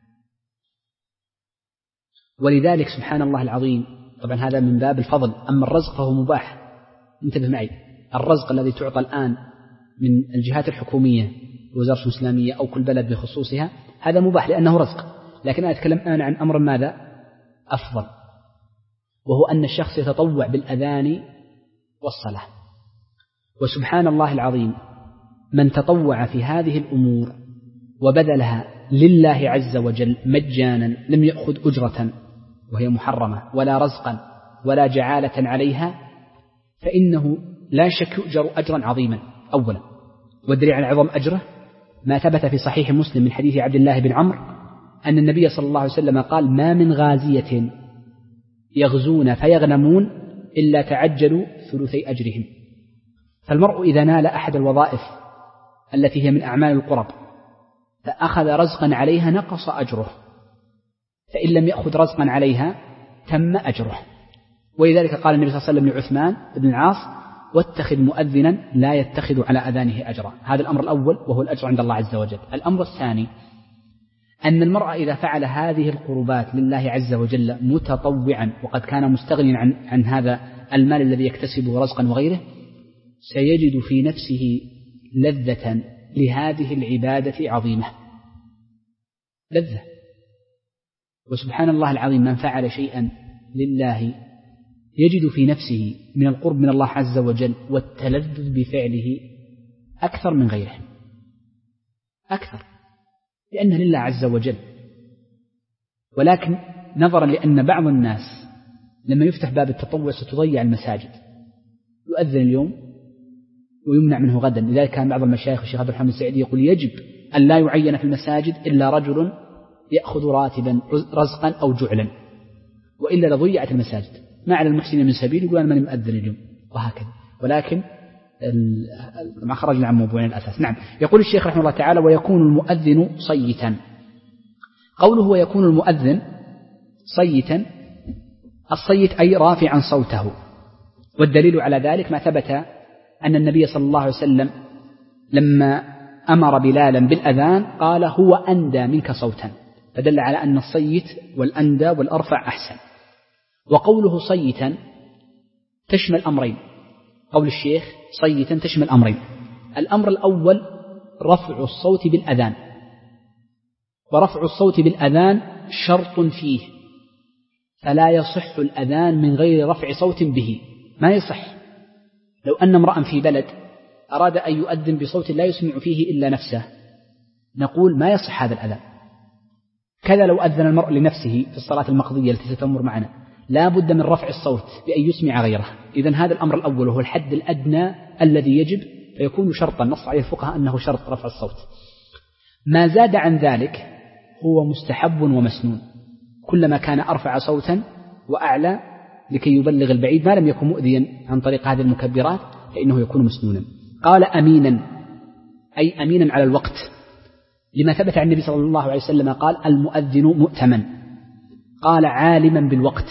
ولذلك سبحان الله العظيم، طبعا هذا من باب الفضل، أما الرزق فهو مباح. انتبه معي، الرزق الذي تعطى الآن من الجهات الحكومية، وزارة الإسلامية أو كل بلد بخصوصها، هذا مباح لأنه رزق. لكن أنا أتكلم الآن عن أمر ماذا؟ أفضل، وهو أن الشخص يتطوع بالأذان والصلاة. وسبحان الله العظيم، من تطوع في هذه الأمور وبذلها لله عز وجل مجانا لم يأخذ أجرة وهي محرمة ولا رزقا ولا جعالة عليها، فإنه لا شك يؤجر أجرا عظيما أولا. والدليل على عظم أجره ما ثبت في صحيح مسلم من حديث عبد الله بن عمرو أن النبي صلى الله عليه وسلم قال: ما من غازية يغزون فيغنمون إلا تعجلوا ثلثي أجرهم. فالمرء إذا نال أحد الوظائف التي هي من أعمال القرب فأخذ رزقا عليها نقص أجره، فإن لم يأخذ رزقا عليها تم أجره. ولذلك قال النبي صلى الله عليه وسلم لعثمان بن العاص: واتخذ مؤذنا لا يتخذ على أذانه أجرا. هذا الأمر الأول وهو الأجر عند الله عز وجل. الأمر الثاني أن المرء إذا فعل هذه القربات لله عز وجل متطوعا وقد كان مستغنيا عن, عن هذا المال الذي يكتسبه رزقا وغيره، سيجد في نفسه لذة لهذه العبادة عظيمة، لذة. وسبحان الله العظيم من فعل شيئا لله يجد في نفسه من القرب من الله عز وجل والتلذذ بفعله أكثر من غيره، أكثر، لأنه لله عز وجل. ولكن نظرا لأن بعض الناس لما يفتح باب التطوع ستضيع المساجد، يؤذن اليوم ويمنع منه غدا. لذلك كان بعض المشايخ الشيخ عبد الحميد السعيدي يقول يجب أن لا يعين في المساجد إلا رجل يأخذ راتبا رزقا أو جعلا، وإلا لضيعت المساجد. ما على المحسن من سبيل، يقول أنا من مؤذن اليوم، وهكذا. ولكن ما خرجنا عن موضوعنا الأساس. نعم، يقول الشيخ رحمه الله تعالى: ويكون المؤذن صيتا. قوله ويكون المؤذن صيتا، الصيت أي رافعا صوته، والدليل على ذلك ما ثبت أن النبي صلى الله عليه وسلم لما أمر بلالا بالأذان قال: هو أندى منك صوتا، فدل على أن الصيت والأندى والأرفع أحسن. وقوله صيتا تشمل أمرين، قول الشيخ صيتا تشمل أمرين: الأمر الأول رفع الصوت بالأذان، ورفع الصوت بالأذان شرط فيه، فلا يصح الأذان من غير رفع صوت به، ما يصح. لو أن امرأ في بلد أراد أن يؤذن بصوت لا يسمع فيه إلا نفسه، نقول ما يصح هذا الأذان. كذا لو أذن المرء لنفسه في الصلاة المقضية التي ستمر معنا، لا بد من رفع الصوت بأن يسمع غيره. إذن هذا الأمر الأول وهو الحد الأدنى الذي يجب، فيكون شرطا نص عليه الفقهاء أنه شرط رفع الصوت. ما زاد عن ذلك هو مستحب ومسنون، كلما كان أرفع صوتا وأعلى لكي يبلغ البعيد ما لم يكن مؤذيا عن طريق هذه المكبرات فإنه يكون مسنونا. قال أمينا، أي أمينا على الوقت، لما ثبت عن النبي صلى الله عليه وسلم قال: المؤذن مؤتمن. قال عالما بالوقت،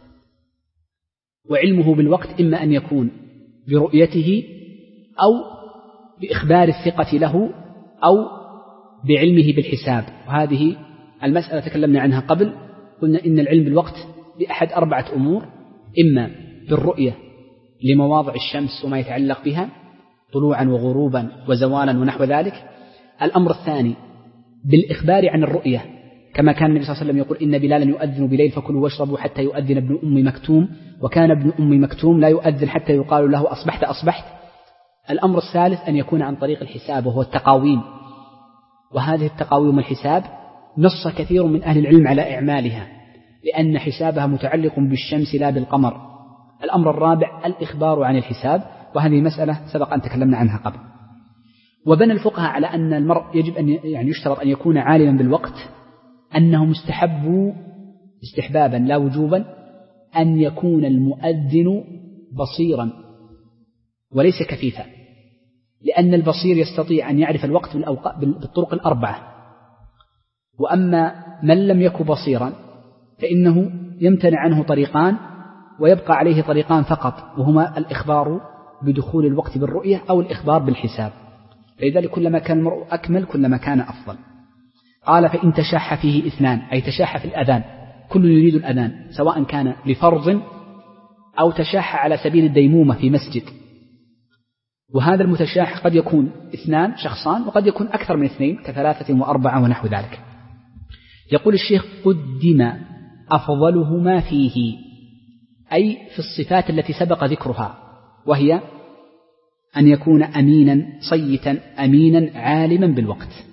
وعلمه بالوقت إما أن يكون برؤيته أو بإخبار الثقة له أو بعلمه بالحساب. وهذه المسألة تكلمنا عنها قبل، قلنا إن العلم بالوقت بأحد أربعة أمور: إما بالرؤية لمواضع الشمس وما يتعلق بها طلوعا وغروبا وزوالا ونحو ذلك. الأمر الثاني بالإخبار عن الرؤية، كما كان النبي صلى الله عليه وسلم يقول: إن بلالا يؤذن بليل فكلوا واشربوا حتى يؤذن ابن أم مكتوم، وكان ابن أم مكتوم لا يؤذن حتى يقال له أصبحت أصبحت. الأمر الثالث أن يكون عن طريق الحساب وهو التقاويم، وهذه التقاويم الحساب نص كثير من أهل العلم على إعمالها، لأن حسابها متعلق بالشمس لا بالقمر. الأمر الرابع الإخبار عن الحساب، وهذه مسألة سبق أن تكلمنا عنها قبل. وبنى الفقهاء على أن المرء يجب أن يعني يشترط أن يكون عالما بالوقت، أنه مستحب استحبابا لا وجوبا أن يكون المؤذن بصيرا وليس كفيفا، لأن البصير يستطيع أن يعرف الوقت بالطرق الأربعة، وأما من لم يكن بصيرا فإنه يمتنع عنه طريقان ويبقى عليه طريقان فقط، وهما الإخبار بدخول الوقت بالرؤية أو الإخبار بالحساب. فلذلك كلما كان المرء أكمل كلما كان أفضل. قال: فإن تشاح فيه اثنان، أي تشاح في الأذان، كل يريد الأذان سواء كان لفرض أو تشاح على سبيل الديمومة في مسجد. وهذا المتشاح قد يكون اثنان شخصان وقد يكون أكثر من اثنين كثلاثة وأربعة ونحو ذلك. يقول الشيخ: قدم أفضلهما فيه، أي في الصفات التي سبق ذكرها، وهي أن يكون أمينا صيتا أمينا عالما بالوقت.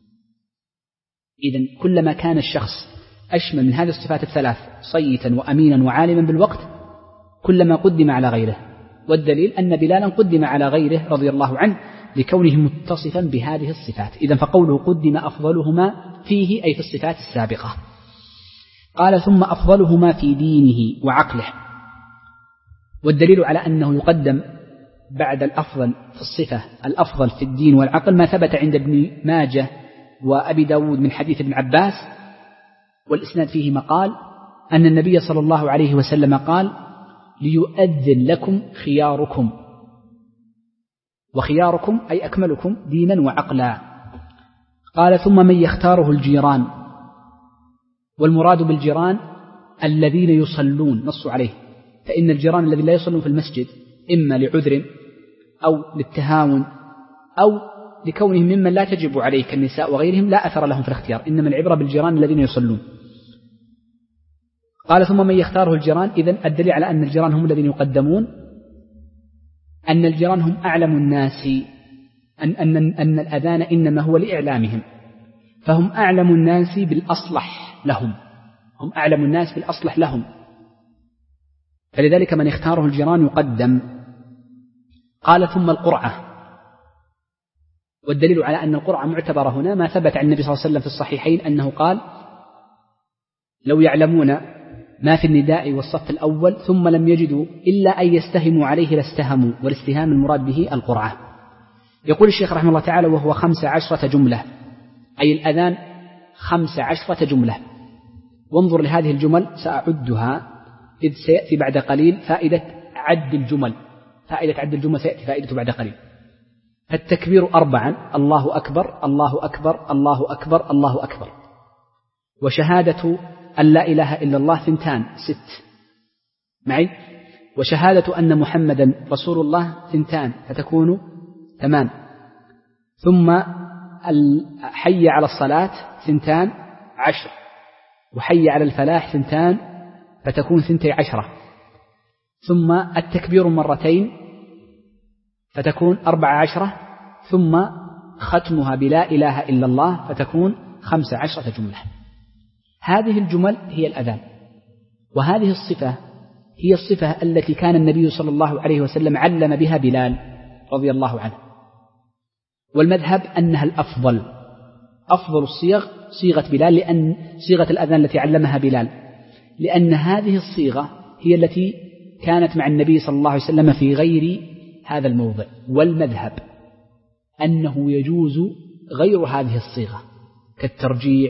إذن كلما كان الشخص أشمل من هذه الصفات الثلاث صيتا وأمينا وعالما بالوقت كلما قدم على غيره. والدليل أن بلالا قدم على غيره رضي الله عنه لكونه متصفا بهذه الصفات. إذن فقوله قدم أفضلهما فيه أي في الصفات السابقة. قال: ثم أفضلهما في دينه وعقله. والدليل على أنه يقدم بعد الأفضل في الصفة الأفضل في الدين والعقل ما ثبت عند ابن ماجه وأبي داود من حديث ابن عباس، والإسناد فيه مقال أن النبي صلى الله عليه وسلم قال: ليؤذن لكم خياركم، وخياركم أي أكملكم دينا وعقلا. قال: ثم من يختاره الجيران، والمراد بالجيران الذين يصلون، نصوا عليه، فإن الجيران الذين لا يصلون في المسجد إما لعذر أو للتهاون أو لكونهم ممن لا تجب عليه كالنساء وغيرهم لا أثر لهم في الاختيار، إنما العبرة بالجيران الذين يصلون. قال ثم من يختاره الجيران. إذن الدليل على أن الجيران هم الذين يقدمون أن الجيران هم أعلم الناس، أن, أن, أن الأذان إنما هو لإعلامهم، فهم أعلم الناس بالأصلح لهم، هم أعلم الناس بالأصلح لهم، فلذلك من اختاره الجيران يقدم. قال ثم القرعة. والدليل على أن القرعة معتبرة هنا ما ثبت عن النبي صلى الله عليه وسلم في الصحيحين أنه قال لو يعلمون ما في النداء والصف الأول ثم لم يجدوا إلا أن يستهموا عليه لاستهموا، والاستهام المراد به القرعة. يقول الشيخ رحمه الله تعالى وهو خمس عشرة جملة، أي الأذان خمس عشرة جملة. وانظر لهذه الجمل سأعدها إذ سيأتي بعد قليل فائدة عد الجمل، فائدة عد الجمل سيأتي فائدة بعد قليل. فالتكبير أربعا: الله أكبر الله أكبر الله أكبر الله أكبر. وشهادة أن لا إله إلا الله ثنتان ست معي. وشهادة أن محمدا رسول الله ثنتان فتكون ثمان. ثم حي على الصلاة ثنتان عشر. وحي على الفلاح ثنتان فتكون ثنتي عشرة. ثم التكبير مرتين فتكون أربع عشرة. ثم ختمها بلا إله إلا الله فتكون خمس عشرة جملة. هذه الجمل هي الأذان، وهذه الصفة هي الصفة التي كان النبي صلى الله عليه وسلم علم بها بلال رضي الله عنه. والمذهب أنها الأفضل، أفضل الصيغ صيغة بلال، لأن صيغة الأذان التي علمها بلال، لأن هذه الصيغة هي التي كانت مع النبي صلى الله عليه وسلم في غير هذا الموضع. والمذهب أنه يجوز غير هذه الصيغة كالترجيع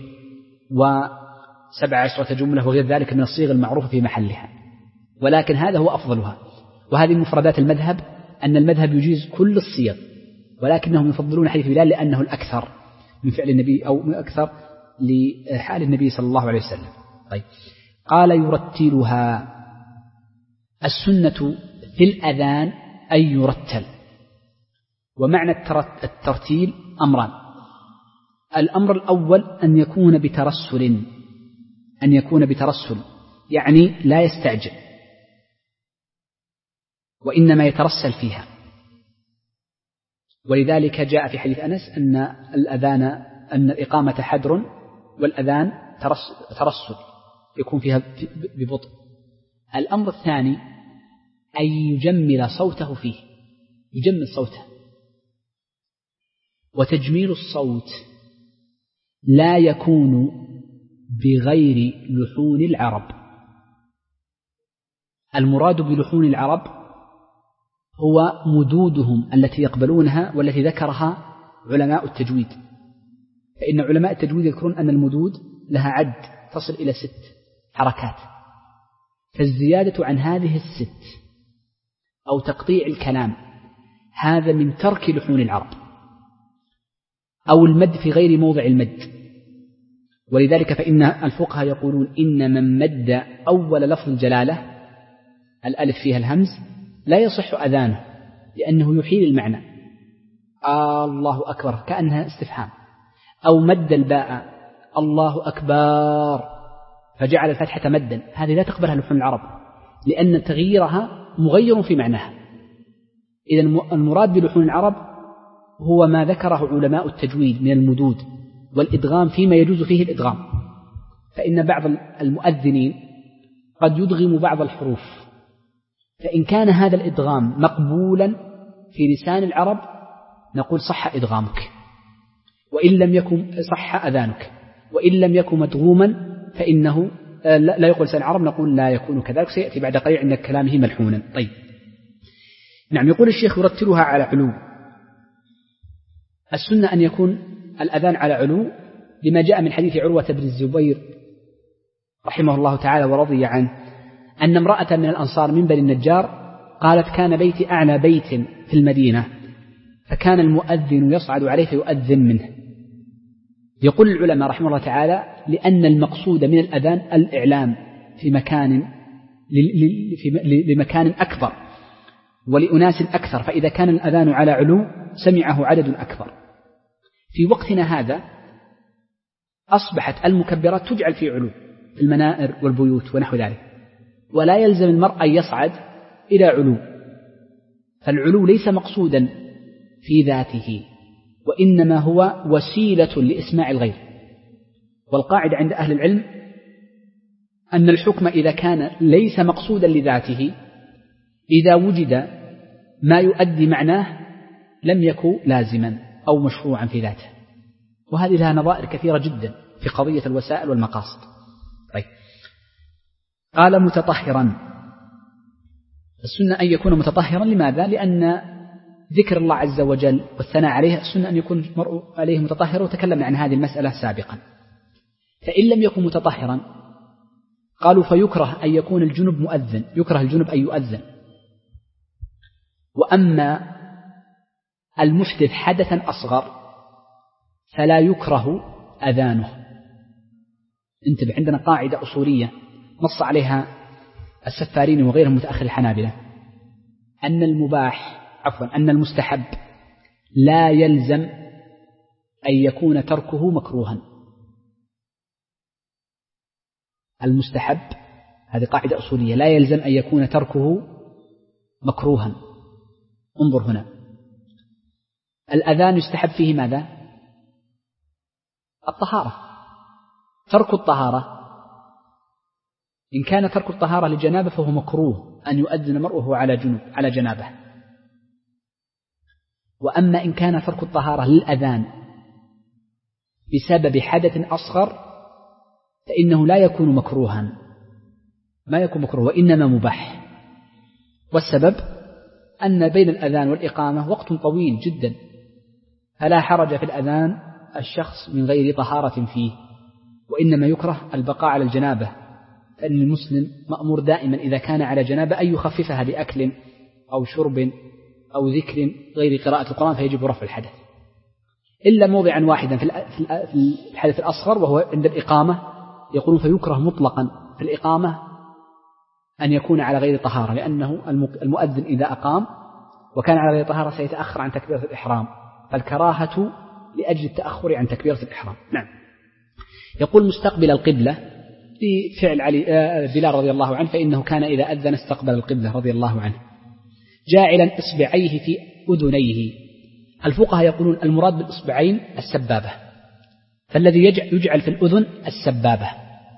وسبع عشرة جملة وغير ذلك من الصيغ المعروفة في محلها، ولكن هذا هو أفضلها. وهذه مفردات المذهب، أن المذهب يجيز كل الصيغ، ولكنهم يفضلون حديث بلال لأنه الأكثر من فعل النبي أو أكثر لحال النبي صلى الله عليه وسلم. طيب، قال يرتلها. السنة في الأذان أن يرتل. ومعنى الترتيل أمران: الأمر الأول أن يكون بترسل، أن يكون بترسل يعني لا يستعجل، وإنما يترسل فيها. ولذلك جاء في حديث أنس أن الأذان أن الإقامة حدر والأذان ترسل يكون فيها ببطء. الأمر الثاني أن يجمل صوته فيه، يجمل صوته. وتجميل الصوت لا يكون بغير لحون العرب. المراد بلحون العرب هو مدودهم التي يقبلونها والتي ذكرها علماء التجويد. فإن علماء التجويد يذكرون أن المدود لها عد تصل إلى ست حركات، فالزيادة عن هذه الست أو تقطيع الكلام هذا من ترك لحون العرب، أو المد في غير موضع المد. ولذلك فإن الفقهاء يقولون إن من مد أول لفظ الجلالة الألف فيها الهمز لا يصح أذانه، لأنه يحيل المعنى. آه الله أكبر كأنها استفهام. أو مد الباء الله أكبر فجعل الفتحة مدا، هذه لا تقبلها لحون العرب، لأن تغييرها مغير في معناها. إذن المراد بلحون العرب هو ما ذكره علماء التجويد من المدود والإدغام فيما يجوز فيه الإدغام. فإن بعض المؤذنين قد يدغم بعض الحروف، فإن كان هذا الإدغام مقبولا في لسان العرب نقول صح إدغامك، وإن لم يكن صح أذانك. وإن لم يكن مدغوما فإنه لا يقول لسان العرب، نقول لا يكون كذلك، سيأتي بعد قليل عند كلامه ملحونا. طيب، نعم. يقول الشيخ يرتلها على علو. السنة أن يكون الأذان على علو لما جاء من حديث عروة بن الزبير رحمه الله تعالى ورضي عنه أن امرأة من الأنصار من بني النجار قالت: كان بيتي أعلى بيت في المدينة، فكان المؤذن يصعد عليه فيؤذن منه. يقول العلماء رحمه الله تعالى لأن المقصود من الأذان الإعلام في مكان لمكان أكبر ولأناس أكثر، فإذا كان الأذان على علو سمعه عدد أكبر. في وقتنا هذا أصبحت المكبرات تجعل في علو، في المنائر والبيوت ونحو ذلك. ولا يلزم المرء أن يصعد إلى علو، فالعلو ليس مقصودا في ذاته، وإنما هو وسيلة لإسماع الغير. والقاعدة عند أهل العلم أن الحكم إذا كان ليس مقصودا لذاته، إذا وجد ما يؤدي معناه لم يكن لازما أو مشروعا في ذاته. وهذه لها نظائر كثيرة جدا في قضية الوسائل والمقاصد. طيب. قال متطهرا. السنة أن يكون متطهرا. لماذا؟ لأن ذكر الله عز وجل والثناء عليه السنة أن يكون المرء عليه متطهر، وتكلمنا عن هذه المسألة سابقا. فإن لم يكن متطهرا قالوا فيكره أن يكون الجنب مؤذن، يكره الجنب أن يؤذن. وأما المحدث حدثا أصغر فلا يكره أذانه. انتبه، عندنا قاعدة أصولية نص عليها السفارين وغيرهم متأخر الحنابلة، أن المباح عفوا أن المستحب لا يلزم أن يكون تركه مكروها. المستحب هذه قاعدة أصولية لا يلزم أن يكون تركه مكروها. انظر هنا، الأذان يستحب فيه ماذا؟ الطهارة. ترك الطهارة إن كان ترك الطهارة لجنابه فهو مكروه أن يؤذن المرء وهو على جنوب على جنابه. وأما إن كان ترك الطهارة للأذان بسبب حدث أصغر فإنه لا يكون مكروها، ما يكون مكروه وإنما مباح. والسبب أن بين الأذان والإقامة وقت طويل جدا، فلا حرج في الأذان الشخص من غير طهارة فيه، وإنما يكره البقاء على الجنابة، فإن المسلم مأمور دائما إذا كان على جنابة أن يخففها بأكل أو شرب أو ذكر غير قراءة القرآن، فيجب رفع الحدث إلا موضعا واحدا في الحدث الأصغر وهو عند الإقامة. يقولون فيكره مطلقا في الإقامة أن يكون على غير طهارة، لأنه المؤذن إذا أقام وكان على غير طهارة سيتأخر عن تكبيرة الإحرام، فالكراهة لأجل التأخر عن تكبيرة الإحرام. نعم. يقول مستقبل القبلة لفعل علي بلال رضي الله عنه، فإنه كان إذا أذن استقبل القبلة رضي الله عنه. جاعلا إصبعيه في أذنيه. الفقهاء يقولون المراد بالإصبعين السبابة، فالذي يجعل في الأذن السبابة.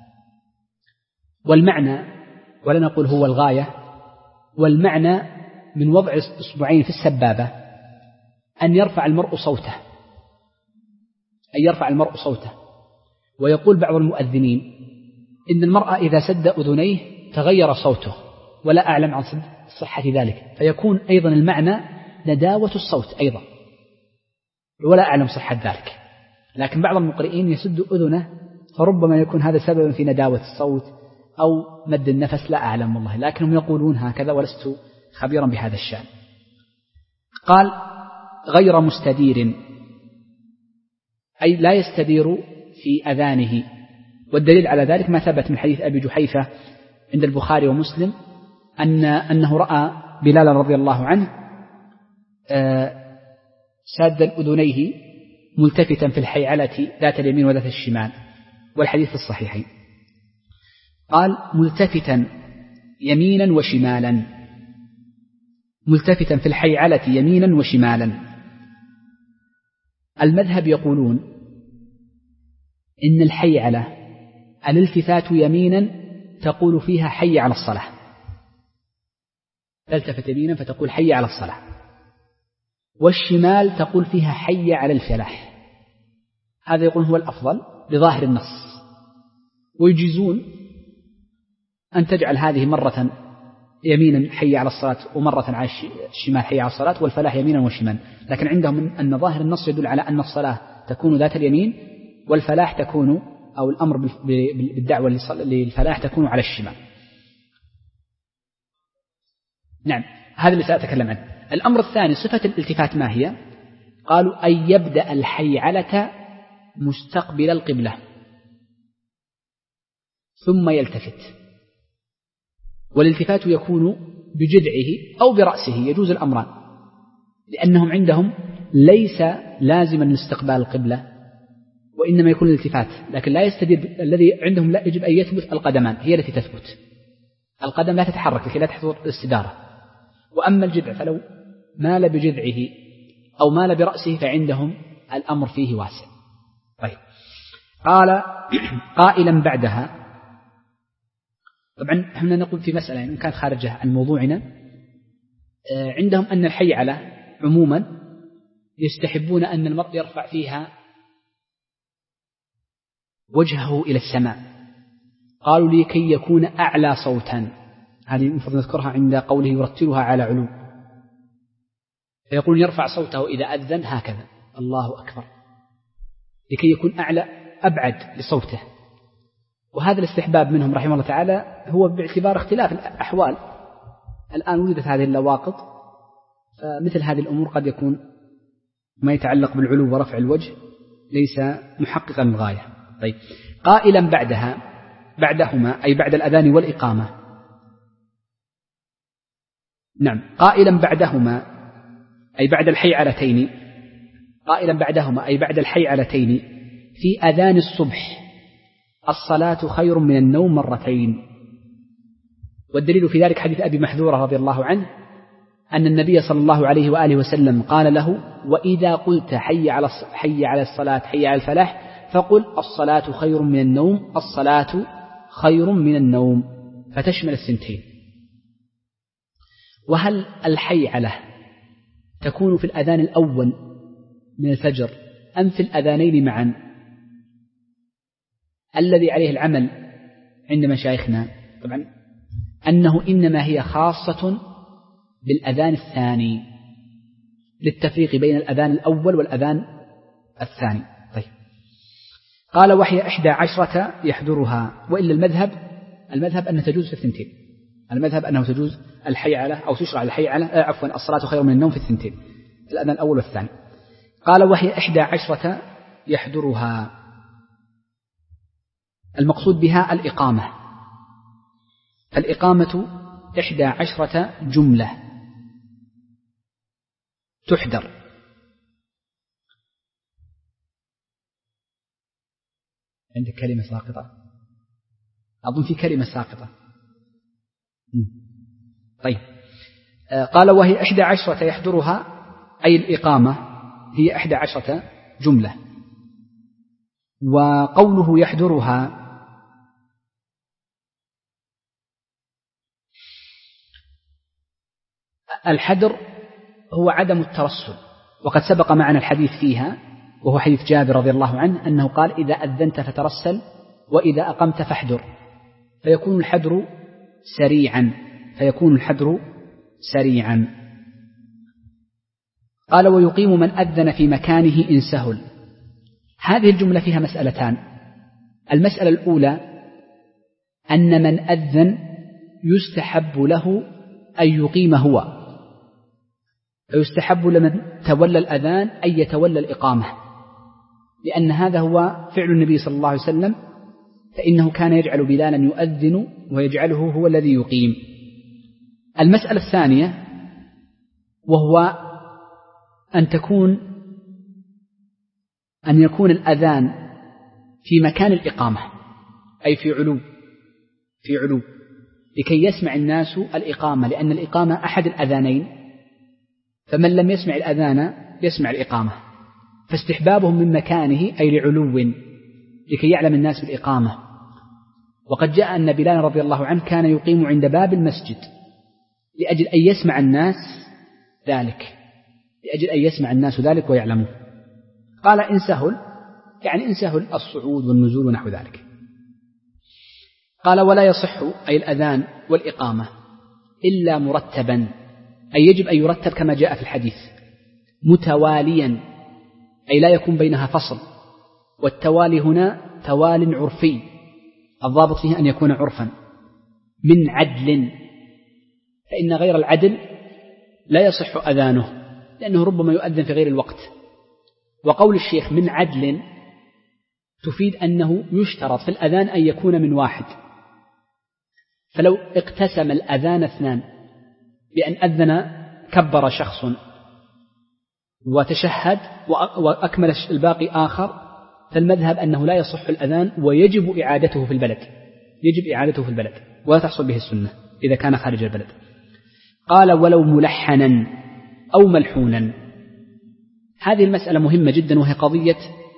والمعنى، ولا نقول هو الغاية، والمعنى من وضع إصبعين في السبابة أن يرفع المرء صوته، أن يرفع المرء صوته. ويقول بعض المؤذنين إن المرأة إذا سد أذنيه تغير صوته، ولا أعلم عن صحة ذلك، فيكون أيضا المعنى نداوة الصوت أيضا، ولا أعلم صحة ذلك. لكن بعض المقرئين يسد أذنه، فربما يكون هذا سببا في نداوة الصوت أو مد النفس، لا أعلم والله، لكنهم يقولون هكذا ولست خبيرا بهذا الشأن. قال غير مستدير، أي لا يستدير في أذانه. والدليل على ذلك ما ثبت من حديث أبي جحيفة عند البخاري ومسلم أن أنه رأى بلال رضي الله عنه سادا أذنيه ملتفتا في الحيعلة ذات اليمين وذات الشمال، والحديث في الصحيحين. قال ملتفتا يمينا وشمالا، ملتفتا في الحيعلة يمينا وشمالا. المذهب يقولون إن الحيعلة الالتفات يمينا تقول فيها حي على الصلاة، تلتفت يمينا فتقول حي على الصلاة، والشمال تقول فيها حي على الفلاح. هذا يقول هو الأفضل بظاهر النص. ويجيزون أن تجعل هذه مرة يمينا حي على الصلاة ومرة على الشمال حي على الصلاة، والفلاح يمينا وشمال. لكن عندهم أن ظاهر النص يدل على أن الصلاة تكون ذات اليمين، والفلاح تكون أو الأمر بالدعوة للفلاح تكون على الشمال. نعم، هذا اللي سأتكلم عنه. الأمر الثاني صفة الالتفات ما هي؟ قالوا أن يبدأ الحيعلة مستقبل القبلة ثم يلتفت. والالتفات يكون بجذعه أو برأسه، يجوز الأمران، لأنهم عندهم ليس لازما لاستقبال القبلة، وإنما يكون الالتفات، لكن لا يستدير. الذي عندهم لا يجب أن يثبت القدمان، هي التي تثبت، القدم لا تتحرك لكي لا تحصل الاستدارة. وأما الجذع فلو مال بجذعه أو مال برأسه فعندهم الأمر فيه واسع. طيب، قال قائلا بعدها، طبعا احنا نقول في مسألة إن كانت خارجة عن موضوعنا، عندهم أن الحيعلة عموما يستحبون أن المرء يرفع فيها وجهه إلى السماء، قالوا لكي يكون أعلى صوتا. هذه المفروض نذكرها عند قوله يرتلها على علو، فيقول يرفع صوته إذا أذن هكذا الله أكبر، لكي يكون أعلى أبعد لصوته. وهذا الاستحباب منهم رحمه الله تعالى هو باعتبار اختلاف الأحوال. الآن وجدت هذه اللواقط، فمثل هذه الأمور قد يكون ما يتعلق بالعلو ورفع الوجه ليس محققا للغاية. طيب، قائلا بعدها، بعدهما أي بعد الأذان والإقامة. نعم، قائلا بعدهما أي بعد الحيعلتين، قائلا بعدهما أي بعد الحيعلتين في أذان الصبح الصلاة خير من النوم مرتين. والدليل في ذلك حديث أبي محذورة رضي الله عنه أن النبي صلى الله عليه وآله وسلم قال له: وإذا قلت حي على حي على الصلاة حي على الفلاح فقل الصلاة خير من النوم، الصلاة خير من النوم، فتشمل السنتين. وهل الحيعلة تكون في الأذان الأول من الفجر أم في الأذانين معا؟ الذي عليه العمل عند مشايخنا طبعا أنه إنما هي خاصة بالأذان الثاني، للتفريق بين الأذان الأول والأذان الثاني. طيب، قال وهي إحدى عشرة يحضرها، وإلا المذهب المذهب أنها تجوز في الثنتين، المذهب أنه تجوز الحيعلة أو تشرع الحيعلة آه عفوا الصلاة خير من النوم في الثنتين، الأذان الأول والثاني. قال وهي إحدى عشرة يحضرها، المقصود بها الإقامة، الإقامة إحدى عشرة جملة تحضر. عندك كلمة ساقطة، أظن في كلمة ساقطة. طيب، قال وهي إحدى عشرة يحضرها أي الإقامة هي إحدى عشرة جملة. وقوله يحضرها الحدر هو عدم الترسل، وقد سبق معنا الحديث فيها، وهو حديث جابر رضي الله عنه أنه قال إذا أذنت فترسل وإذا أقمت فاحدر، فيكون الحدر سريعا فيكون الحدر سريعا. قال ويقيم من أذن في مكانه إن سهل. هذه الجملة فيها مسألتان. المسألة الأولى أن من أذن يستحب له أن يقيم هو، فيستحب لمن تولى الأذان أن يتولى الإقامة، لأن هذا هو فعل النبي صلى الله عليه وسلم، فإنه كان يجعل بلالا يؤذن ويجعله هو الذي يقيم. المسألة الثانية وهو أن تكون أن يكون الأذان في مكان الإقامة، أي في علو في علو لكي يسمع الناس الإقامة، لأن الإقامة أحد الأذانين، فمن لم يسمع الأذان يسمع الإقامة، فاستحبابهم من مكانه أي لعلو لكي يعلم الناس بالإقامة. وقد جاء أن بلال رضي الله عنه كان يقيم عند باب المسجد لأجل أن يسمع الناس ذلك لأجل أن يسمع الناس ذلك ويعلموا. قال إن سهل يعني إن سهل الصعود والنزول ونحو ذلك. قال ولا يصح أي الأذان والإقامة إلا مرتبا، أي يجب أن يرتب كما جاء في الحديث، متواليا أي لا يكون بينها فصل. والتوالي هنا توال عرفي، الضابط فيه أن يكون عرفا، من عدل، فإن غير العدل لا يصح أذانه لأنه ربما يؤذن في غير الوقت. وقول الشيخ من عدل تفيد أنه يشترط في الأذان أن يكون من واحد، فلو اقتسم الأذان اثنان بأن أذن كبر شخص وتشهد وأكمل الباقي آخر، فالمذهب أنه لا يصح الأذان ويجب إعادته في البلد، يجب إعادته في البلد ولا تحصل به السنة إذا كان خارج البلد. قال ولو ملحنا أو ملحونا. هذه المسألة مهمة جدا، وهي قضية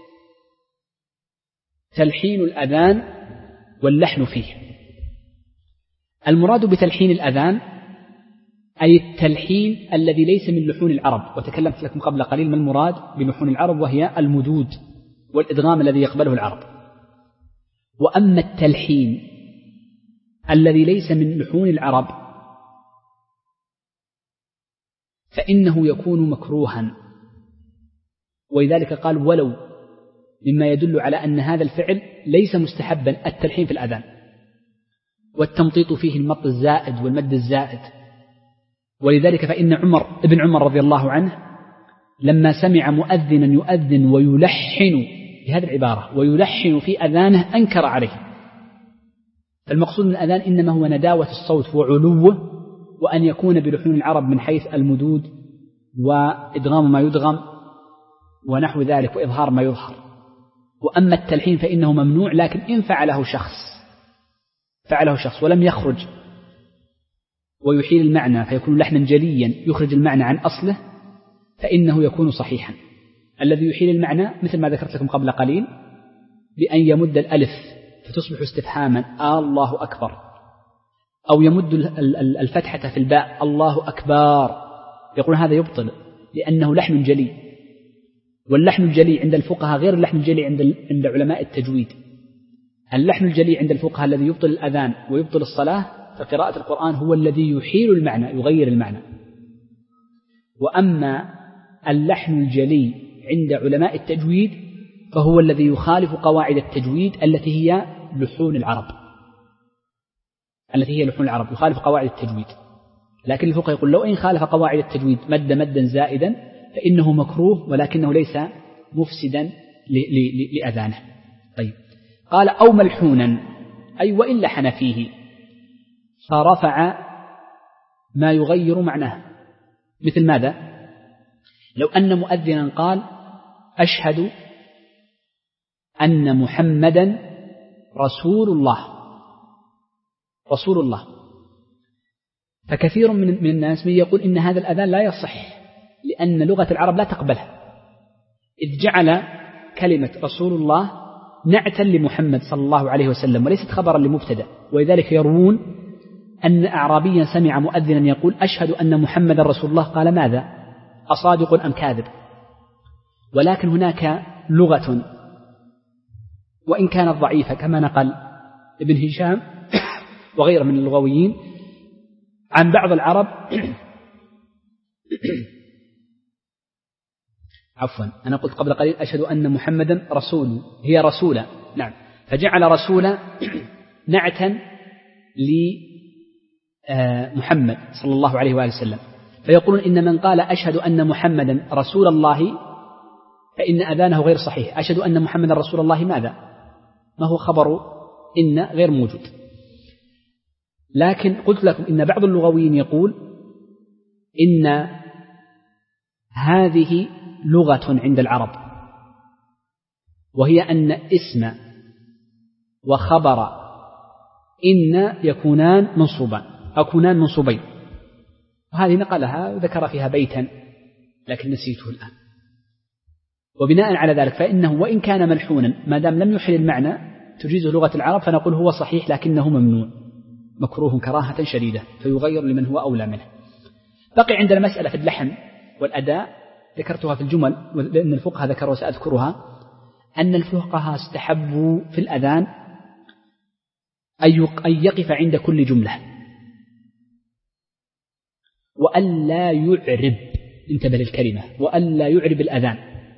تلحين الأذان واللحن فيه. المراد بتلحين الأذان أي التلحين الذي ليس من لحون العرب، وتكلمت لكم قبل قليل ما المراد بلحون العرب، وهي المدود والإدغام الذي يقبله العرب. وأما التلحين الذي ليس من لحون العرب فإنه يكون مكروها، ولذلك قال ولو، مما يدل على أن هذا الفعل ليس مستحبا التلحين في الأذان، والتمطيط فيه المط الزائد والمد الزائد. ولذلك فإن عمر ابن عمر رضي الله عنه لما سمع مؤذنا يؤذن ويلحن بهذه العبارة ويلحن في أذانه أنكر عليه. فالمقصود من الأذان إنما هو نداوة الصوت وعلوه، وأن يكون بلحون العرب من حيث المدود وإدغام ما يدغم ونحو ذلك وإظهار ما يظهر. وأما التلحين فإنه ممنوع، لكن إن فعله شخص فعله شخص ولم يخرج ويحيل المعنى فيكون لحنا جليا يخرج المعنى عن أصله فإنه يكون صحيحا. الذي يحيل المعنى مثل ما ذكرت لكم قبل قليل بأن يمد الألف فتصبح استفهاما آه الله أكبر، أو يمد الفتحة في الباء الله أكبر، يقول هذا يبطل لأنه لحن جلي. واللحن الجلي عند الفقهاء غير اللحن الجلي عند عند علماء التجويد. اللحن الجلي عند الفقهاء الذي يبطل الأذان ويبطل الصلاة فقراءة القرآن هو الذي يحيل المعنى يغير المعنى. وأما اللحن الجلي عند علماء التجويد فهو الذي يخالف قواعد التجويد التي هي لحون العرب التي هي لحون العرب يخالف قواعد التجويد. لكن الفقهاء يقول لو إن خالف قواعد التجويد مد مدا زائدا فإنه مكروه، ولكنه ليس مفسدا لأذانه. طيب قال أو ملحونا أي وإن لحن فيه فرفع ما يغير معناه. مثل ماذا؟ لو أن مؤذنا قال أشهد أن محمدا رسول الله رسول الله فكثير من الناس من يقول إن هذا الأذان لا يصح لأن لغة العرب لا تقبلها، إذ جعل كلمة رسول الله نعتا لمحمد صلى الله عليه وسلم وليست خبرا لمبتدأ. ولذلك يروون أن أعرابيا سمع مؤذنا يقول أشهد أن محمدا رسول الله قال ماذا؟ أصادق أم كاذب؟ ولكن هناك لغة وإن كانت ضعيفة كما نقل ابن هشام وغيره من اللغويين عن بعض العرب عفوا أنا قلت قبل قليل أشهد أن محمدا رسول، هي رسولة، نعم، فجعل رسولة نعتا لمحمد صلى الله عليه وآله وسلم، فيقولون إن من قال أشهد أن محمدا رسول الله فإن أذانه غير صحيح. أشهد أن محمدا رسول الله ماذا؟ ما هو خبر إن غير موجود. لكن قلت لكم إن بعض اللغويين يقول إن هذه لغة عند العرب، وهي أن اسم وخبر إن يكونان منصوبان أو كونان منصوبين، وهذه نقلها وذكر فيها بيتا لكن نسيته الآن. وبناء على ذلك فإنه وإن كان ملحونا ما دام لم يحل المعنى تجيزه لغة العرب فنقول هو صحيح لكنه ممنوع مكروه كراهة شديدة فيغير لمن هو أولى منه. بقي عندنا مسألة في اللحن والأداء ذكرتها في الجمل لأن الفقهاء ذكروا وسأذكرها، أن الفقهاء استحبوا في الأذان أن يقف عند كل جملة وأن لا يعرب، انتبه للكلمة، وأن لا يعرب الأذان.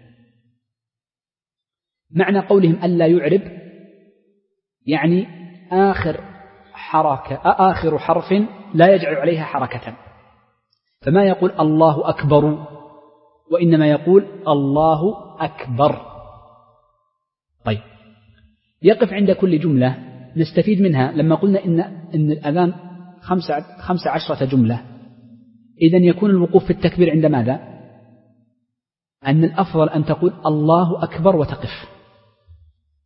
معنى قولهم أن لا يعرب يعني آخر حركة آخر حرف لا يجعل عليها حركة، فما يقول الله أكبر وإنما يقول الله أكبر. طيب يقف عند كل جملة نستفيد منها لما قلنا إن, إن الأذان خمسة, خمسة عشرة جملة، إذن يكون الوقوف في التكبير عند ماذا؟ أن الأفضل أن تقول الله أكبر وتقف،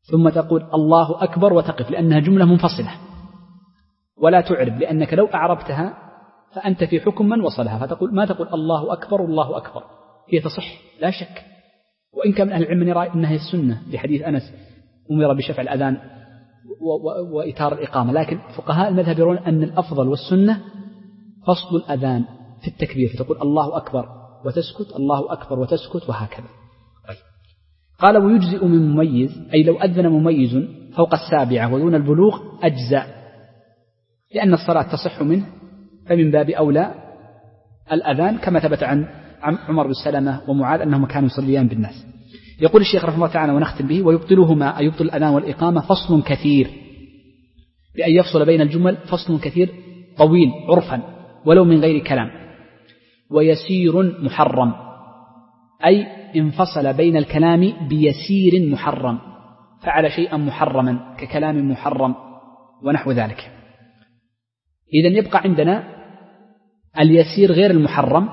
ثم تقول الله أكبر وتقف لأنها جملة منفصلة، ولا تعرب، لأنك لو أعربتها فأنت في حكم من وصلها، فتقول ما تقول الله أكبر الله أكبر، هي تصح لا شك، وإن كان من أهل العلم يرى أنها السنة لحديث أنس أمر بشفع الأذان وإتار الإقامة، لكن فقهاء المذهب يرون أن الأفضل والسنة فصل الأذان في التكبير، فتقول الله أكبر وتسكت، الله أكبر وتسكت، وهكذا. طيب. قال ويجزئ من مميز، أي لو أذن مميز فوق السابعة ودون البلوغ أجزاء، لأن الصلاة تصح منه، فمن باب أولى الأذان، كما ثبت عن عمر بن سلمة ومعاذ أنهم كانوا يصليان بالناس. يقول الشيخ رحمه الله تعالى ونختم به: ويبطلهما، أي يبطل الأذان والإقامة، فصل كثير، بأن يفصل بين الجمل فصل كثير طويل عرفا ولو من غير كلام، ويسير محرم، أي انفصل بين الكلام بيسير محرم، فعل شيئا محرما ككلام محرم ونحو ذلك. إذن يبقى عندنا اليسير غير المحرم،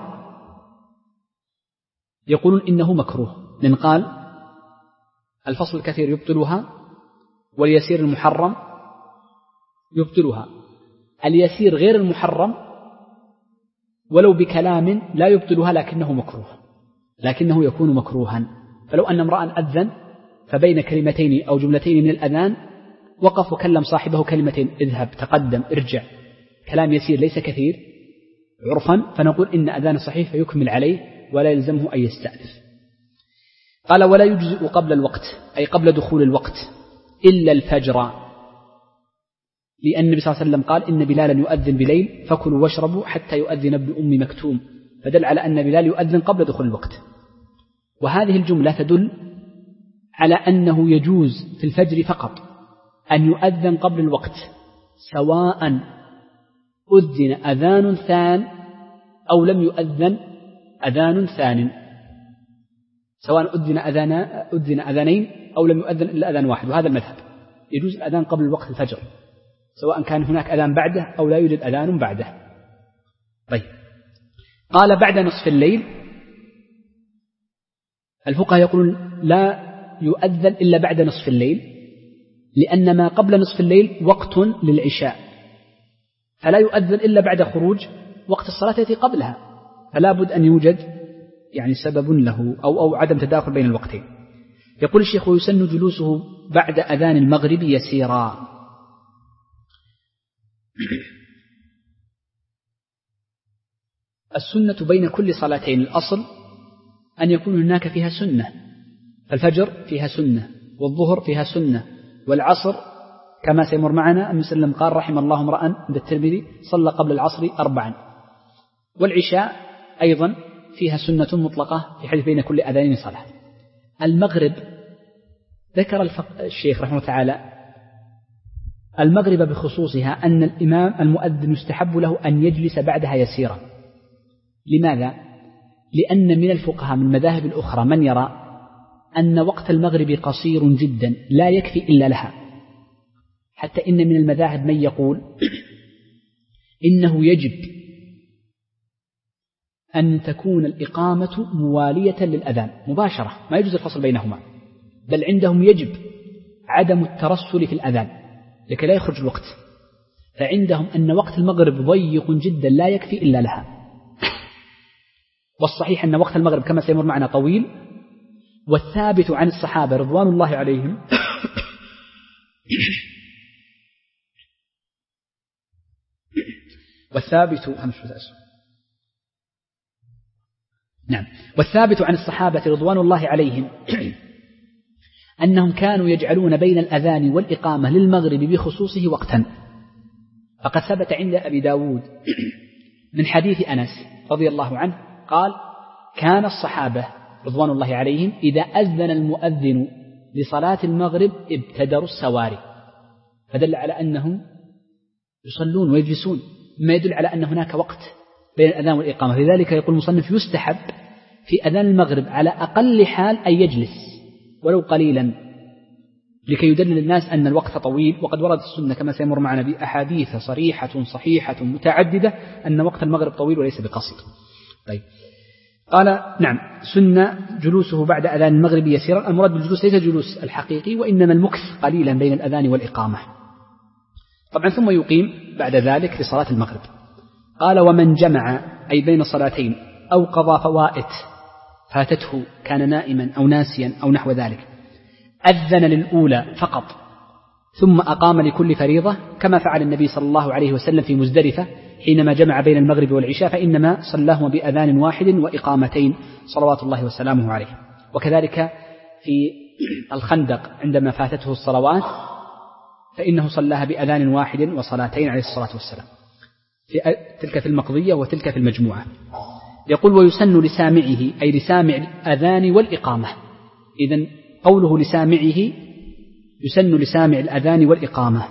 يقولون إنه مكروه، لأن قال الفصل الكثير يبطلها واليسير المحرم يبطلها. اليسير غير المحرم ولو بكلام لا يبطلها لكنه مكروه، لكنه يكون مكروها. فلو أن امرأ أذن فبين كلمتين أو جملتين من الأذان وقف وكلم صاحبه كلمتين: اذهب، تقدم، ارجع، كلام يسير ليس كثير عرفا، فنقول إن أذان صحيح فيكمل عليه ولا يلزمه أن يستأنف. قال ولا يجزئ قبل الوقت، أي قبل دخول الوقت، إلا الفجر، لأن النبي صلى الله عليه وسلم قال: إن بلالا يؤذن بليل فكلوا واشربوا حتى يؤذن ابن أم مكتوم، فدل على أن بلال يؤذن قبل دخول الوقت. وهذه الجملة تدل على أنه يجوز في الفجر فقط أن يؤذن قبل الوقت، سواء أذن أذان ثان أو لم يؤذن أذان ثان، سواء أذن أذان أذن أذانين أو لم يؤذن إلا أذان واحد. وهذا المذهب، يجوز الأذان قبل الوقت الفجر، سواء كان هناك أذان بعده أو لا يوجد أذان بعده. طيب. قال بعد نصف الليل، الفقهاء يقولون لا يؤذن إلا بعد نصف الليل، لأن ما قبل نصف الليل وقت للعشاء، فلا يؤذن إلا بعد خروج وقت الصلاة التي قبلها، فلا بد أن يوجد يعني سبب له أو, أو عدم تداخل بين الوقتين. يقول الشيخ: ويسن جلوسه بعد أذان المغرب يسيرا. السنة بين كل صلاتين، الأصل أن يكون هناك فيها سنة، فالفجر فيها سنة، والظهر فيها سنة، والعصر كما سيمر معنا أن وسلم قال: رحم الله امرأ عند الترمذي صلى قبل العصر أربعا. والعشاء أيضا فيها سنة مطلقة في حديث بين كل أذانين صلاة. المغرب ذكر الشيخ رحمه الله تعالى المغرب بخصوصها أن الإمام المؤذن يستحب له أن يجلس بعدها يسيرا. لماذا؟ لأن من الفقهاء من المذاهب الأخرى من يرى أن وقت المغرب قصير جدا لا يكفي إلا لها، حتى إن من المذاهب من يقول إنه يجب أن تكون الإقامة موالية للأذان مباشرة، ما يجوز الفصل بينهما، بل عندهم يجب عدم الترسل في الأذان لكي لا يخرج الوقت، فعندهم أن وقت المغرب ضيق جدا لا يكفي إلا لها. والصحيح أن وقت المغرب كما سيمر معنا طويل، والثابت عن الصحابة رضوان الله عليهم والثابت نعم والثابت عن الصحابة رضوان الله عليهم أنهم كانوا يجعلون بين الأذان والإقامة للمغرب بخصوصه وقتا. فقد ثبت عند أبي داود من حديث أنس رضي الله عنه قال: كان الصحابة رضوان الله عليهم إذا أذن المؤذن لصلاة المغرب ابتدروا السواري، فدل على أنهم يصلون ويجلسون، ما يدل على أن هناك وقت بين الأذان والإقامة. لذلك يقول المصنف: يستحب في أذان المغرب على أقل حال أن يجلس ولو قليلا، لكي يدلل الناس أن الوقت طويل. وقد ورد السنة كما سيمر معنا بأحاديث صريحة صحيحة متعددة أن وقت المغرب طويل وليس بقصير. طيب. قال نعم سنة جلوسه بعد أذان المغرب يسيرا. المراد بالجلوس ليس جلوس الحقيقي وإنما المكث قليلا بين الأذان والإقامة. طبعا ثم يقيم بعد ذلك لصلاة المغرب. قال ومن جمع أي بين صلاتين أو قضى فوائت فاتته كان نائما أو ناسيا أو نحو ذلك أذن للأولى فقط ثم أقام لكل فريضة كما فعل النبي صلى الله عليه وسلم في مزدلفة حينما جمع بين المغرب والعشاء فإنما صلاهما بأذان واحد وإقامتين صلوات الله وسلامه عليه. وكذلك في الخندق عندما فاتته الصلوات فإنه صلاها بأذان واحد وصلاتين عليه الصلاة والسلام، في تلك في المقضية وتلك في المجموعة. يقول ويسن لسامعه أي لسامع الأذان والإقامة. إذن قوله لسامعه يسن لسامع الأذان والإقامة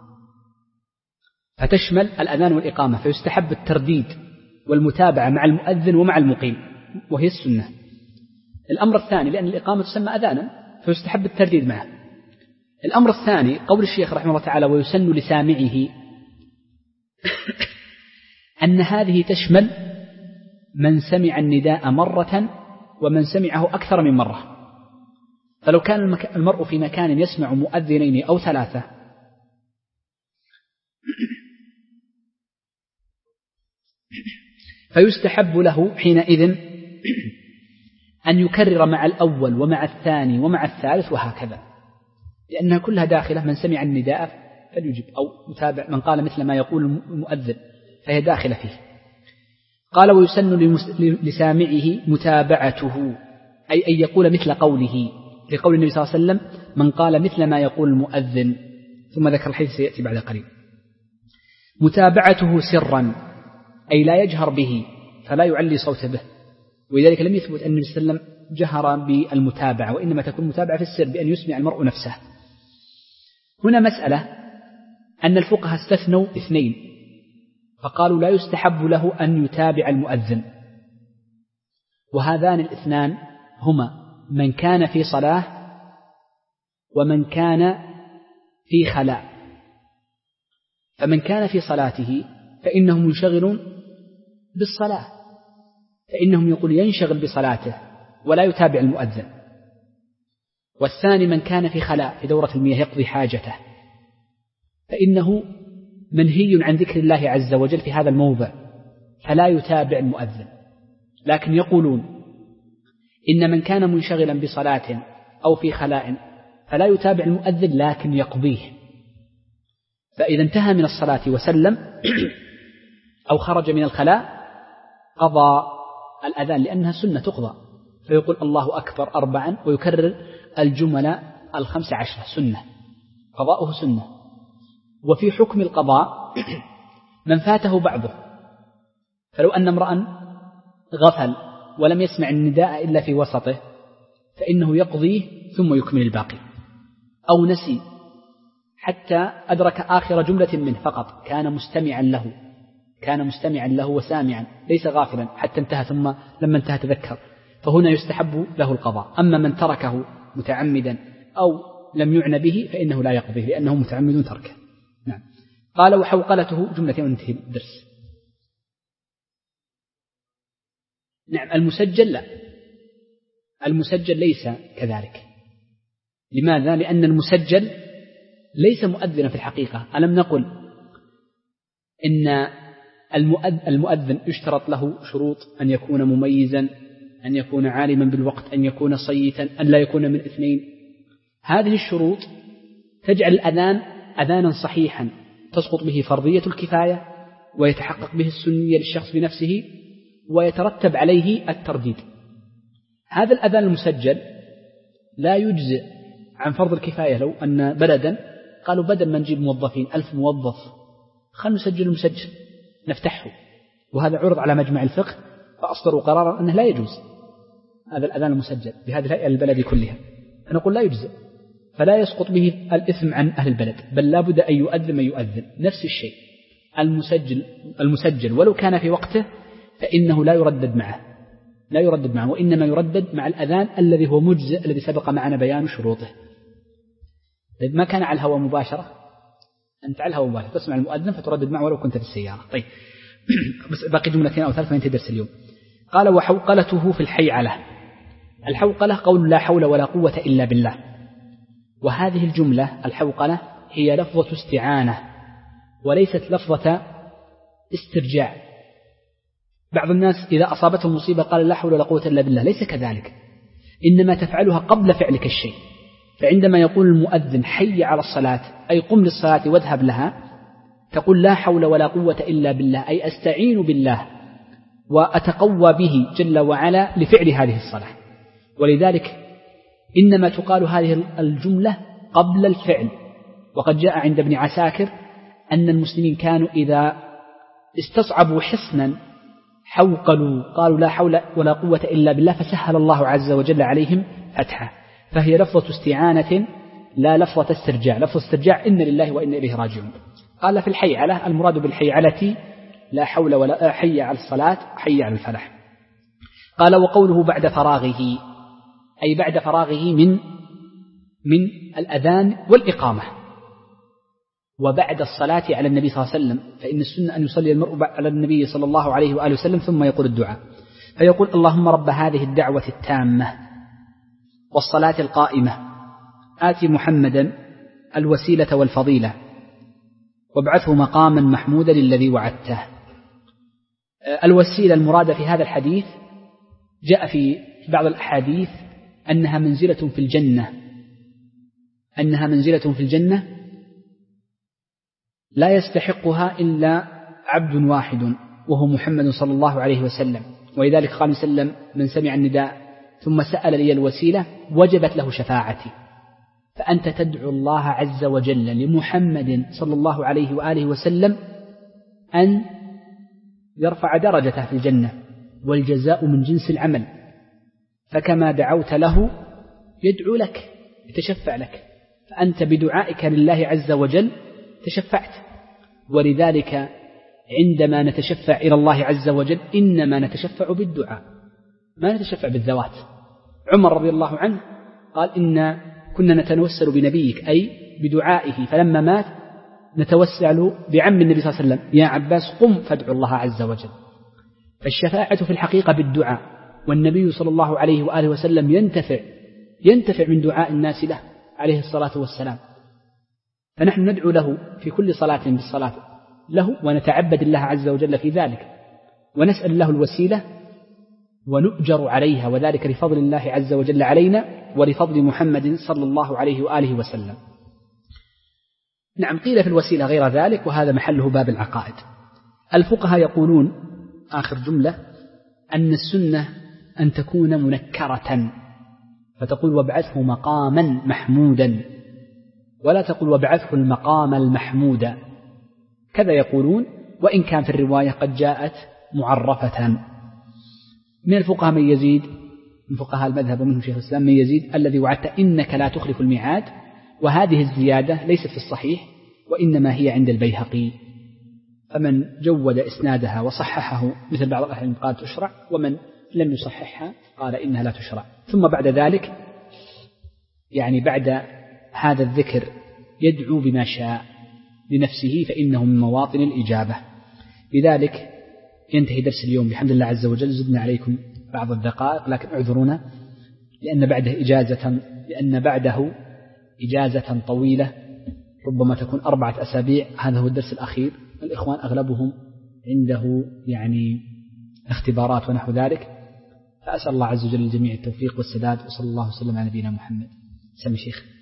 فتشمل الأذان والإقامة، فيستحب الترديد والمتابعة مع المؤذن ومع المقيم وهي السنة. الأمر الثاني لأن الإقامة تسمى أذانا فيستحب الترديد معه. الأمر الثاني قول الشيخ رحمه الله تعالى ويسن لسامعه أن هذه تشمل من سمع النداء مرة ومن سمعه أكثر من مرة. فلو كان المرء في مكان يسمع مؤذنين أو ثلاثة فيستحب له حينئذ أن يكرر مع الأول ومع الثاني ومع الثالث وهكذا، لأنها كلها داخلة. من سمع النداء فليجب أو متابع من قال مثل ما يقول المؤذن فهي داخلة فيه. قال ويسن لسامعه متابعته أي أن يقول مثل قوله، لقول النبي صلى الله عليه وسلم من قال مثل ما يقول المؤذن، ثم ذكر الحديث سيأتي بعد قليل. متابعته سرا أي لا يجهر به فلا يعلي صوته به، ولذلك لم يثبت أن النبي صلى الله عليه وسلم جهر بالمتابعة، وإنما تكون متابعة في السر بأن يسمع المرء نفسه. هنا مسألة أن الفقهاء استثنوا اثنين فقالوا لا يستحب له أن يتابع المؤذن، وهذان الاثنان هما من كان في صلاة ومن كان في خلاء. فمن كان في صلاته فإنهم ينشغلون بالصلاة، فإنهم يقول ينشغل بصلاته ولا يتابع المؤذن. والثاني من كان في خلاء في دورة المياه يقضي حاجته فإنه منهي عن ذكر الله عز وجل في هذا الموضع فلا يتابع المؤذن. لكن يقولون إن من كان منشغلا بصلاة أو في خلاء فلا يتابع المؤذن لكن يقضيه، فإذا انتهى من الصلاة وسلم أو خرج من الخلاء قضى الأذان لأنها سنة تقضى، فيقول الله أكبر أربعا ويكرر الجمل الخمس عشرة سنة، قضاؤه سنة. وفي حكم القضاء من فاته بعضه، فلو أن امرأ غفل ولم يسمع النداء إلا في وسطه فإنه يقضيه ثم يكمل الباقي، أو نسي حتى أدرك آخر جملة منه فقط كان مستمعا له كان مستمعا له وسامعا ليس غافلا حتى انتهى ثم لما انتهى تذكر، فهنا يستحب له القضاء. أما من تركه متعمدا أو لم يعنى به فإنه لا يقضيه لأنه متعمد تركه. نعم. قال وحوقلته جملة وانتهي الدرس. نعم. المسجل لا، المسجل ليس كذلك. لماذا؟ لأن المسجل ليس مؤذنا في الحقيقة. ألم نقل إن المؤذن يشترط له شروط: أن يكون مميزا، أن يكون عالما بالوقت، أن يكون صيتا، أن لا يكون من اثنين. هذه الشروط تجعل الأذان أذانا صحيحا تسقط به فرضية الكفاية ويتحقق به السنية للشخص بنفسه ويترتب عليه الترديد. هذا الأذان المسجل لا يجزئ عن فرض الكفاية. لو أن بلدا قالوا بدل ما نجيب موظفين ألف موظف خلنا نسجل المسجل نفتحه، وهذا عرض على مجمع الفقه فأصدروا قرارا أنه لا يجوز هذا الأذان المسجل بهذه الهيئة البلد كلها، فنقول لا يجزئ، فلا يسقط به الإثم عن أهل البلد، بل لا بد أن يؤذن من يؤذن. نفس الشيء المسجل المسجل ولو كان في وقته فإنه لا يردد معه لا يردد معه وإنما يردد مع الأذان الذي هو مجزئ الذي سبق معنا بيان شروطه. طيب ما كان على الهواء مباشرة، أنت على الهواء مباشرة تسمع المؤذن فتردد معه ولو كنت في السيارة. طيب بس باقي جملتين أو ثلاث وينتهي درس اليوم. قال وحوقلته في الحيعلة. الحوقلة قول لا حول ولا قوة إلا بالله، وهذه الجملة الحوقلة هي لفظة استعانة وليست لفظة استرجاع. بعض الناس إذا أصابته مصيبة قال لا حول ولا قوة إلا بالله، ليس كذلك، إنما تفعلها قبل فعلك الشيء. فعندما يقول المؤذن حي على الصلاة أي قم للصلاة واذهب لها، تقول لا حول ولا قوة إلا بالله أي أستعين بالله وأتقوى به جل وعلا لفعل هذه الصلاة. ولذلك إنما تقال هذه الجملة قبل الفعل. وقد جاء عند ابن عساكر أن المسلمين كانوا إذا استصعبوا حصنا حوقلوا قالوا لا حول ولا قوة إلا بالله، فسهل الله عز وجل عليهم فتحه. فهي لفظة استعانة لا لفظة استرجاع. لفظة استرجاع إن لله وإن إليه راجعون. قال في الحيعلة المراد بالحيعلة لا حول ولا حي على الصلاة حي على الفلاح. قال وقوله بعد فراغه أي بعد فراغه من من الأذان والإقامة وبعد الصلاة على النبي صلى الله عليه وسلم، فإن السنة أن يصلي المرء على النبي صلى الله عليه وآله وسلم ثم يقول الدعاء، فيقول اللهم رب هذه الدعوة التامة والصلاة القائمة آتي محمدا الوسيلة والفضيلة وابعثه مقاما محمودا الذي وعدته. الوسيلة المرادة في هذا الحديث جاء في بعض الأحاديث أنها منزلة في الجنة أنها منزلة في الجنة لا يستحقها إلا عبد واحد وهو محمد صلى الله عليه وسلم. ولذلك قال سلم من سمع النداء ثم سأل لي الوسيلة وجبت له شفاعتي. فأنت تدعو الله عز وجل لمحمد صلى الله عليه وآله وسلم أن يرفع درجته في الجنة، والجزاء من جنس العمل، فكما دعوت له يدعو لك يتشفع لك، فأنت بدعائك لله عز وجل تشفعت. ولذلك عندما نتشفع إلى الله عز وجل إنما نتشفع بالدعاء ما نتشفع بالذوات. عمر رضي الله عنه قال إن كنا نتوسل بنبيك أي بدعائه، فلما مات نتوسل بعم النبي صلى الله عليه وسلم يا عباس قم فادعو الله عز وجل. فالشفاعة في الحقيقة بالدعاء، والنبي صلى الله عليه وآله وسلم ينتفع ينتفع من دعاء الناس له عليه الصلاة والسلام. فنحن ندعو له في كل صلاة بالصلاة له ونتعبد الله عز وجل في ذلك، ونسأل له الوسيلة ونؤجر عليها، وذلك لفضل الله عز وجل علينا ولفضل محمد صلى الله عليه وآله وسلم. نعم قيل في الوسيلة غير ذلك، وهذا محله باب العقائد. الفقهاء يقولون آخر جملة أن السنة أن تكون منكرة، فتقول وابعثه مقاما محمودا، ولا تقول وابعثه المقام المحمود، كذا يقولون، وإن كان في الرواية قد جاءت معرفة. من الفقهاء من يزيد من فقهاء المذهب ومنهم شيخ الإسلام من يزيد الذي وعدت إنك لا تخلف الميعاد، وهذه الزيادة ليست في الصحيح وإنما هي عند البيهقي، فمن جود إسنادها وصححه مثل بعض الأهل قال تشرع، ومن لم يصححها قال إنها لا تشرع. ثم بعد ذلك يعني بعد هذا الذكر يدعو بما شاء لنفسه فإنه من مواطن الإجابة. لذلك ينتهي درس اليوم بحمد الله عز وجل. زدنا عليكم بعض الدقائق لكن اعذرونا لأن بعده إجازة لأن بعده إجازة طويلة ربما تكون أربعة أسابيع. هذا هو الدرس الأخير. الإخوان أغلبهم عنده يعني اختبارات ونحو ذلك، فأسأل الله عز وجل الجميع التوفيق والسداد، وصلى الله وسلم على نبينا محمد. سمي شيخ.